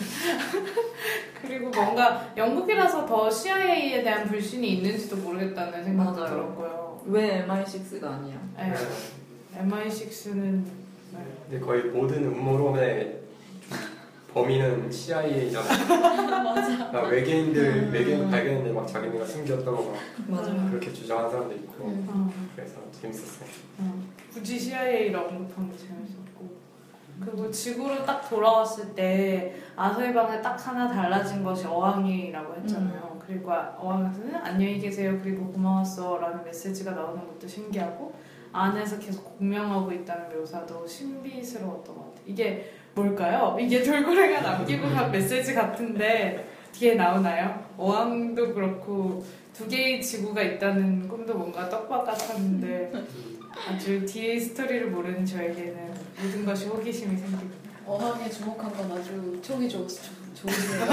그리고 뭔가 영국이라서 더 씨아이에이에 대한 불신이 있는지도 모르겠다는 생각도 맞아요. 들었고요. 왜 엠아이 식스가 아니야? 네. 엠아이 식스는 근데 거의 모든 음모론의 범인은 씨아이에이잖아. 맞아. 외계인들 음. 외계인 발견했는데 막 자기네가 숨겼다고 막 맞아요. 그렇게 주장하는 사람도 있고 음. 어, 그래서 재밌었어요. 어. 굳이 씨아이에이를 언급한 게 재밌었고, 그리고 지구로 딱 돌아왔을 때 아서의 방에 딱 하나 달라진 것이 어항이라고 했잖아요. 그리고 어항에서는 안녕히 계세요 그리고 고마웠어 라는 메시지가 나오는 것도 신기하고, 안에서 계속 공명하고 있다는 묘사도 신비스러웠던 것 같아요. 이게 뭘까요? 이게 돌고래가 남기고 간 메시지 같은데 뒤에 나오나요? 어항도 그렇고 두 개의 지구가 있다는 꿈도 뭔가 떡밥 같았는데 아주 뒤의 스토리를 모르는 저에게는 모든 것이 호기심이 생깁니다. 어항에 주목한 건 아주 촉이 좋, 좋, 좋으세요.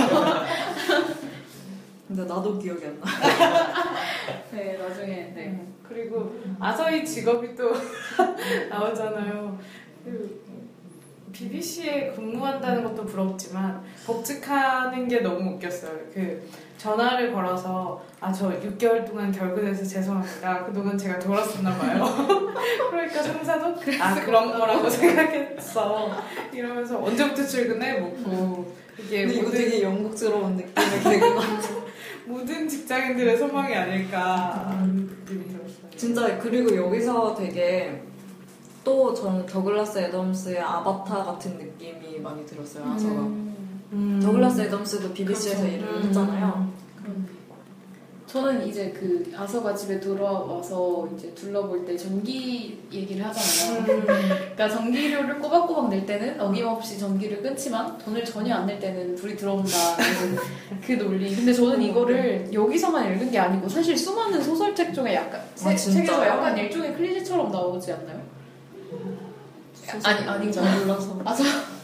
근데 나도 기억이 안 나. 네, 나중에 네. 음, 그리고 아서의 직업이 또 나오잖아요. 그 비비씨에 근무한다는 것도 부럽지만 복직하는 게 너무 웃겼어요. 그 전화를 걸어서 아 저 육 개월 동안 결근해서 죄송합니다. 그동안 제가 돌았었나 봐요. 그러니까 상사도 아 그런 거라고 생각했어. 이러면서 언제부터 출근해? 묻고 이게 근데 이거 모든, 되게 영국스러운 느낌의 개그가 모든 직장인들의 소망이 아닐까 하는 느낌이 들었어요. 진짜. 그리고 여기서 되게 또 저는 더글라스 애덤스의 아바타 같은 느낌이 많이 들었어요. 아서가. 음. 더글라스 애덤스도 비비씨에서 그렇죠. 일을 음. 했잖아요. 그럼 저는 이제 그 아서가 집에 돌아와서 이제 둘러볼 때 전기 얘기를 하잖아요. 음. 그러니까 전기료를 꼬박꼬박 낼 때는 어김없이 전기를 끊지만 돈을 전혀 안 낼 때는 불이 들어온다. 그 논리. 근데 저는 이거를 여기서만 읽은 게 아니고 사실 수많은 소설책 중에 약간 세- 아, 진짜요? 책에서 약간 일종의 클리셰처럼 나오지 않나요? 아니 아닌가? 몰라서. 맞아.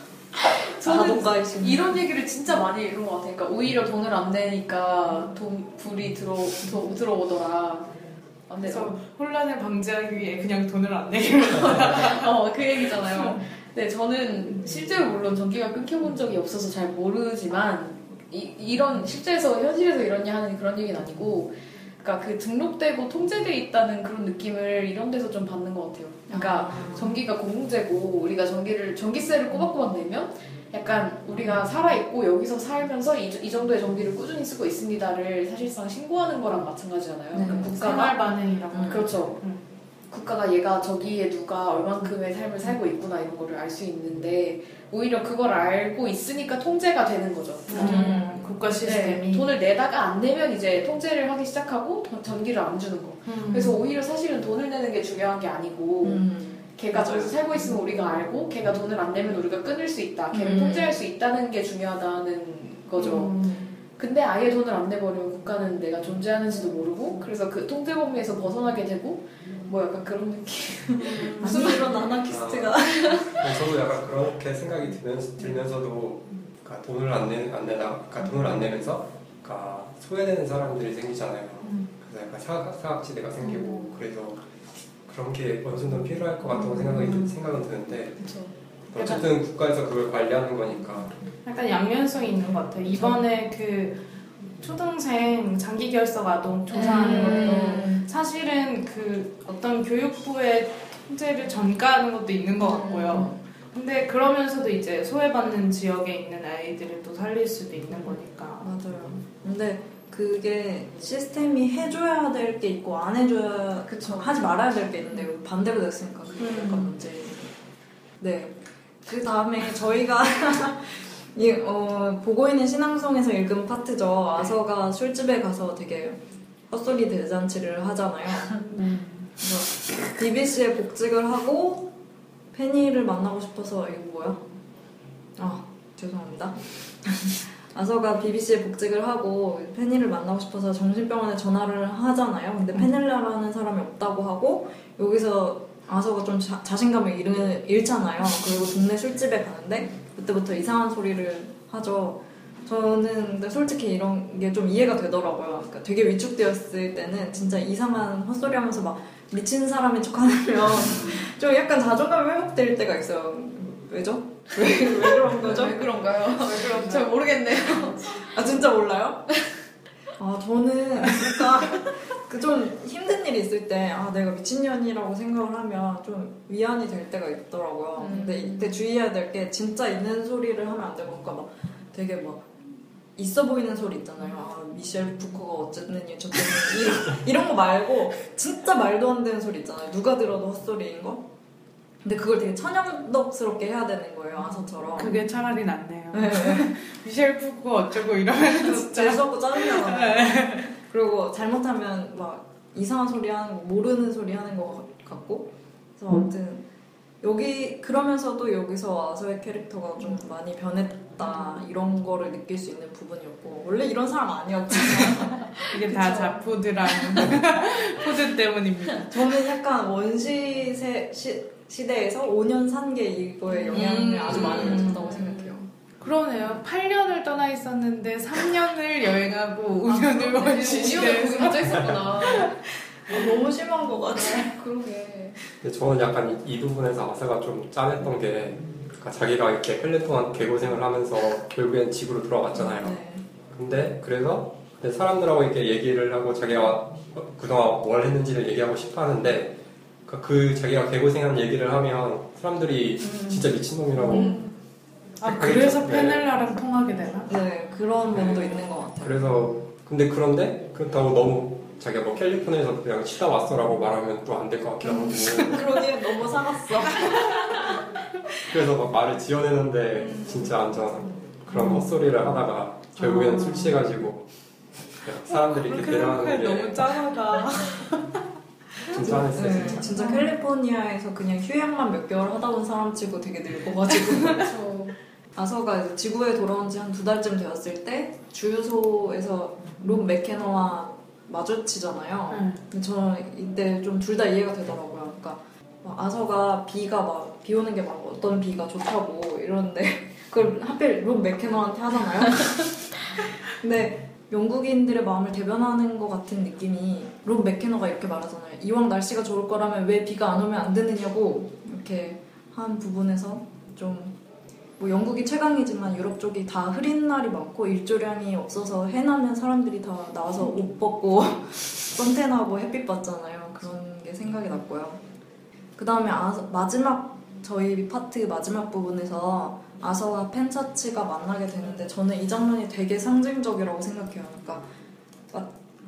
저는 아동가이신. 이런 얘기를 진짜 많이 읽은 것 같아요. 그러니까 오히려 돈을 안 내니까 돈, 불이 들어, 더, 들어오더라. 안 내서. 그래서 혼란을 방지하기 위해 그냥 돈을 안 내기로 어, 그 얘기잖아요. 네, 저는 실제로 물론 전기가 끊겨본 적이 없어서 잘 모르지만, 이, 이런, 실제에서, 현실에서 이러냐 하는 그런 얘기는 아니고, 그러니까 그 등록되고 통제돼 있다는 그런 느낌을 이런 데서 좀 받는 것 같아요. 그러니까 아. 전기가 공공재고 우리가 전기를 전기세를 꼬박꼬박 내면 약간 우리가 살아있고 여기서 살면서 이, 이 정도의 전기를 꾸준히 쓰고 있습니다를 사실상 신고하는 거랑 마찬가지잖아요. 네. 그러니까 생활 국가가 반응이라고. 음. 그렇죠. 음. 국가가 얘가 저기에 누가 얼만큼의 삶을 살고 있구나 이런 거를 알 수 있는데 오히려 그걸 알고 있으니까 통제가 되는 거죠. 음, 국가 시스템이. 네, 돈을 내다가 안 내면 이제 통제를 하기 시작하고 돈- 전기를 안 주는 거. 음. 그래서 오히려 사실은 돈을 내는 게 중요한 게 아니고 음. 걔가 저기서 살고 있으면 우리가 알고 걔가 돈을 안 내면 우리가 끊을 수 있다. 걔를 음. 통제할 수 있다는 게 중요하다는 거죠. 음. 근데 아예 돈을 안 내버리면 국가는 내가 존재하는지도 모르고 그래서 그 통제 범위에서 벗어나게 되고 뭐 약간 그런 느낌. 무슨 이런 아나키스트가. 저도 약간 그렇게 생각이 들면서, 들면서도 그러니까 돈을 안, 내, 안 내다, 그러니까 돈을 안 내면서 그러니까 소외되는 사람들이 생기잖아요. 음. 그래서 약간 사각, 사각지대가 생기고 그래서 그런 게 어느 정도 필요할 것 같다고 생각이, 음. 생각은 드는데 그렇죠. 어쨌든 국가에서 그걸 관리하는 거니까 약간 양면성이 있는 것 같아요. 이번에 그 초등생 장기 결석 아동 조사하는 것도 음. 사실은 그 어떤 교육부의 통제를 전가하는 것도 있는 것 같고요. 근데 그러면서도 이제 소외받는 지역에 있는 아이들을 또 살릴 수도 있는 거니까. 맞아요. 근데 그게 시스템이 해줘야 될 게 있고 안 해줘야 그쵸. 하지 말아야 될 게 있는데 반대로 됐으니까 그게 음. 약간 문제예요. 네. 그 다음에 저희가 이, 어, 보고 있는 신앙송에서 읽은 파트죠. 아서가 술집에 가서 되게 헛소리 대잔치를 하잖아요. 그래서 비비씨에 복직을 하고 페니를 만나고 싶어서 이거 뭐야? 아 죄송합니다. 아서가 비비씨에 복직을 하고 페니를 만나고 싶어서 정신병원에 전화를 하잖아요. 근데 페넬라라는 사람이 없다고 하고 여기서 아서가 좀 자, 자신감을 잃, 잃잖아요. 그리고 동네 술집에 가는데 그때부터 이상한 소리를 하죠. 저는 근데 솔직히 이런 게 좀 이해가 되더라고요. 그러니까 되게 위축되었을 때는 진짜 이상한 헛소리 하면서 막 미친 사람인 척 하면 좀 약간 자존감이 회복될 때가 있어요. 왜죠? 왜, 왜 그런 거죠? 왜 그런가요? 왜 그런가요? 잘 모르겠네요. 아 진짜 몰라요? 아 저는 진짜 그 좀 힘든 일이 있을 때 아 내가 미친년이라고 생각을 하면 좀 위안이 될 때가 있더라고요. 음. 근데 이때 주의해야 될 게 진짜 있는 소리를 하면 안 되고 그러니까 막 되게 막 있어 보이는 소리 있잖아요. 아 미셸 부커가 어쨌느니 저쨌느니 이런, 이런 거 말고 진짜 말도 안 되는 소리 있잖아요. 누가 들어도 헛소리인 거. 근데 그걸 되게 천연덕스럽게 해야 되는 거예요. 아서처럼. 그게 차라리 낫네요. 네. 미셸 푸고 어쩌고 이러면 진짜 재수없고 짜증나잖아요. 그리고 잘못하면 막 이상한 소리 하는 거, 모르는 소리 하는 거 같고. 그래서 아무튼 여기 그러면서도 여기서 아서의 캐릭터가 좀 많이 변했다 이런 거를 느낄 수 있는 부분이었고 원래 이런 사람 아니었잖아요. 이게 다 그쵸? 자포드랑 포드 때문입니다. 저는 약간 원시 세, 시, 시대에서 오 년 산 게 이거에 영향을 음. 아주 많이 미쳤다고 생각해요. 그러네요. 팔 년을 떠나 있었는데 삼 년을 여행하고 오 년을 원시 이 년에 거기 시대에서 갇혀 있었구나. 아, 너무 심한 것 같아. 그러게. 근데 저는 약간 이, 이 부분에서 아서가 좀 짠했던 게 그러니까 자기가 이렇게 팔 년 동안 개고생을 하면서 결국엔 집으로 돌아왔잖아요. 네. 근데 그래서 근데 사람들하고 이렇게 얘기를 하고 자기가 그동안 뭘 했는지를 얘기하고 싶어 하는데 그, 그 자기가 개고생한 얘기를 하면 사람들이 음. 진짜 미친놈이라고 음. 아 그래서 네. 페넬라랑 통하게 되나? 네, 그런 면도 있는 것 같아요. 그래서 근데 그런데 그렇다고 너무 자기가 뭐 캘리포니아에서 그냥 치다 왔어라고 말하면 또 안 될 것 같기도 하고 그러기엔 너무 살았어. 그래서 막 말을 지어내는데 진짜 완전 그런 헛소리를 하다가 결국에는 술 취해가지고 사람들이 이렇게 그렇게 생각해 데려가는 게 너무 짠하다. 좀 짠했어요 네, 진짜. 진짜 캘리포니아에서 그냥 휴양만 몇 개월 하다 온 사람 치고 되게 늙어가지고 그렇죠. 아서가 이제 지구에 돌아온 지 한 두 달쯤 되었을 때 주유소에서 룸 맥케너와 마주치잖아요. 응. 근데 저는 이때 좀 둘 다 이해가 되더라고요. 그러니까 막 아서가 비가 막 비 오는 게 막 어떤 비가 좋다고 이러는데 그걸 하필 룸 맥케너한테 하잖아요. 근데 영국인들의 마음을 대변하는 것 같은 느낌이 롬 맥케너가 이렇게 말하잖아요. 이왕 날씨가 좋을 거라면 왜 비가 안 오면 안 되느냐고 이렇게 한 부분에서 좀 뭐 영국이 최강이지만 유럽 쪽이 다 흐린 날이 많고 일조량이 없어서 해나면 사람들이 다 나와서 옷 벗고 선탠하고 햇빛 받잖아요. 그런 게 생각이 났고요. 그 다음에 마지막 저희 파트 마지막 부분에서 아서와 펜차치가 만나게 되는데 저는 이 장면이 되게 상징적이라고 생각해요. 그러니까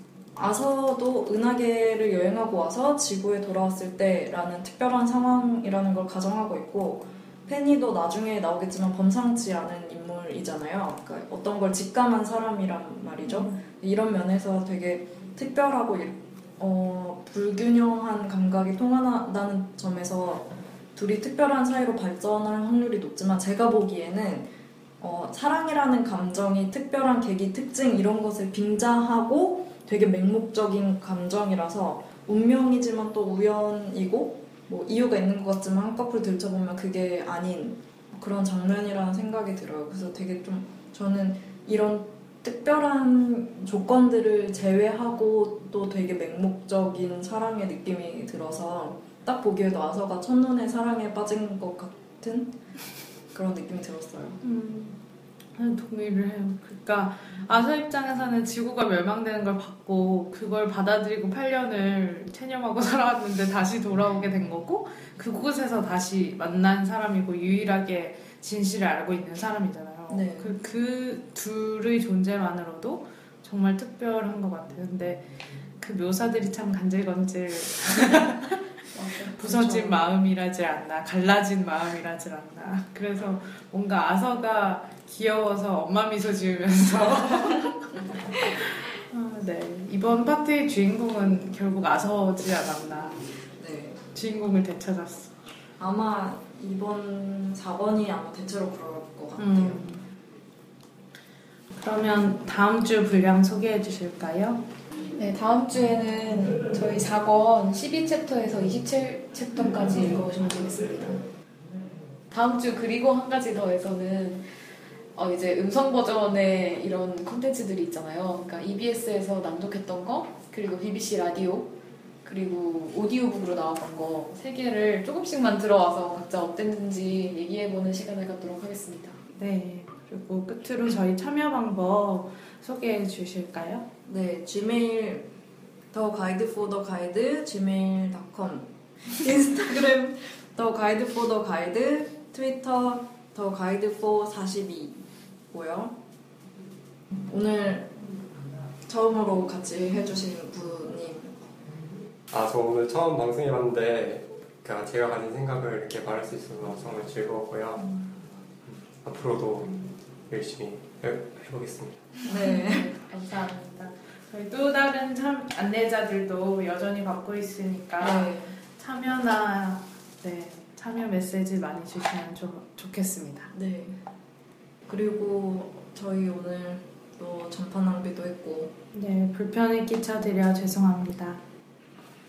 아서도 은하계를 여행하고 와서 지구에 돌아왔을 때라는 특별한 상황이라는 걸 가정하고 있고 펜이도 나중에 나오겠지만 범상치 않은 인물이잖아요. 그러니까 어떤 걸 직감한 사람이란 말이죠. 이런 면에서 되게 특별하고 어, 불균형한 감각이 통한다는 점에서 둘이 특별한 사이로 발전할 확률이 높지만 제가 보기에는 어, 사랑이라는 감정이 특별한 계기, 특징 이런 것을 빙자하고 되게 맹목적인 감정이라서 운명이지만 또 우연이고 뭐 이유가 있는 것 같지만 한꺼풀 들춰보면 그게 아닌 그런 장면이라는 생각이 들어요. 그래서 되게 좀 저는 이런 특별한 조건들을 제외하고 또 되게 맹목적인 사랑의 느낌이 들어서 딱 보기에도 아서가 첫눈에 사랑에 빠진 것 같은 그런 느낌이 들었어요. 음, 동의를 해요. 그러니까 아서 입장에서는 지구가 멸망되는 걸 봤고 그걸 받아들이고 팔 년을 체념하고 살아왔는데 다시 돌아오게 된 거고 그곳에서 다시 만난 사람이고 유일하게 진실을 알고 있는 사람이잖아요. 네. 그, 그 둘의 존재만으로도 정말 특별한 것 같아요. 근데 그 묘사들이 참 간질간질 부서진 마음이라지 않나, 갈라진 마음이라지 않나. 그래서 뭔가 아서가 귀여워서 엄마 미소 지으면서 아, 네. 이번 파트의 주인공은 결국 아서지 않았나. 네. 주인공을 되찾았어. 아마 이번 사 번이 아마 대체로 그럴 것 같아요. 음. 그러면 다음 주 분량 소개해 주실까요? 네, 다음 주에는 저희 사 권 십이 챕터에서 이십칠 챕터까지 읽어보시면 되겠습니다. 다음 주 그리고 한 가지 더해서는 어 이제 음성 버전의 이런 콘텐츠들이 있잖아요. 그러니까 이비에스에서 낭독했던 거, 그리고 비비씨 라디오, 그리고 오디오북으로 나왔던 거 세 개를 조금씩만 들어와서 각자 어땠는지 얘기해보는 시간을 갖도록 하겠습니다. 네. 그리고 끝으로 저희 참여 방법 소개해 주실까요? 네, 지메일 더 가이드 포 더 가이드 지메일 닷컴, 인스타그램 더 가이드 포 더 가이드, 트위터 더 가이드 포 사십이고요. 오늘 처음으로 같이 해주신 분님. 아, 저 오늘 처음 방송해봤는데 그러니까 제가 가진 생각을 이렇게 말할 수 있어서 정말 즐거웠고요. 음, 앞으로도 열심히 해, 해보겠습니다. 네. 감사합니다. 저희 또 다른 참 안내자들도 여전히 받고 있으니까 네. 참여나 네, 참여 메시지 많이 주시면 좋, 좋겠습니다. 네. 그리고 저희 오늘 또 전파 낭비도 했고 네, 불편을 끼쳐드려 죄송합니다.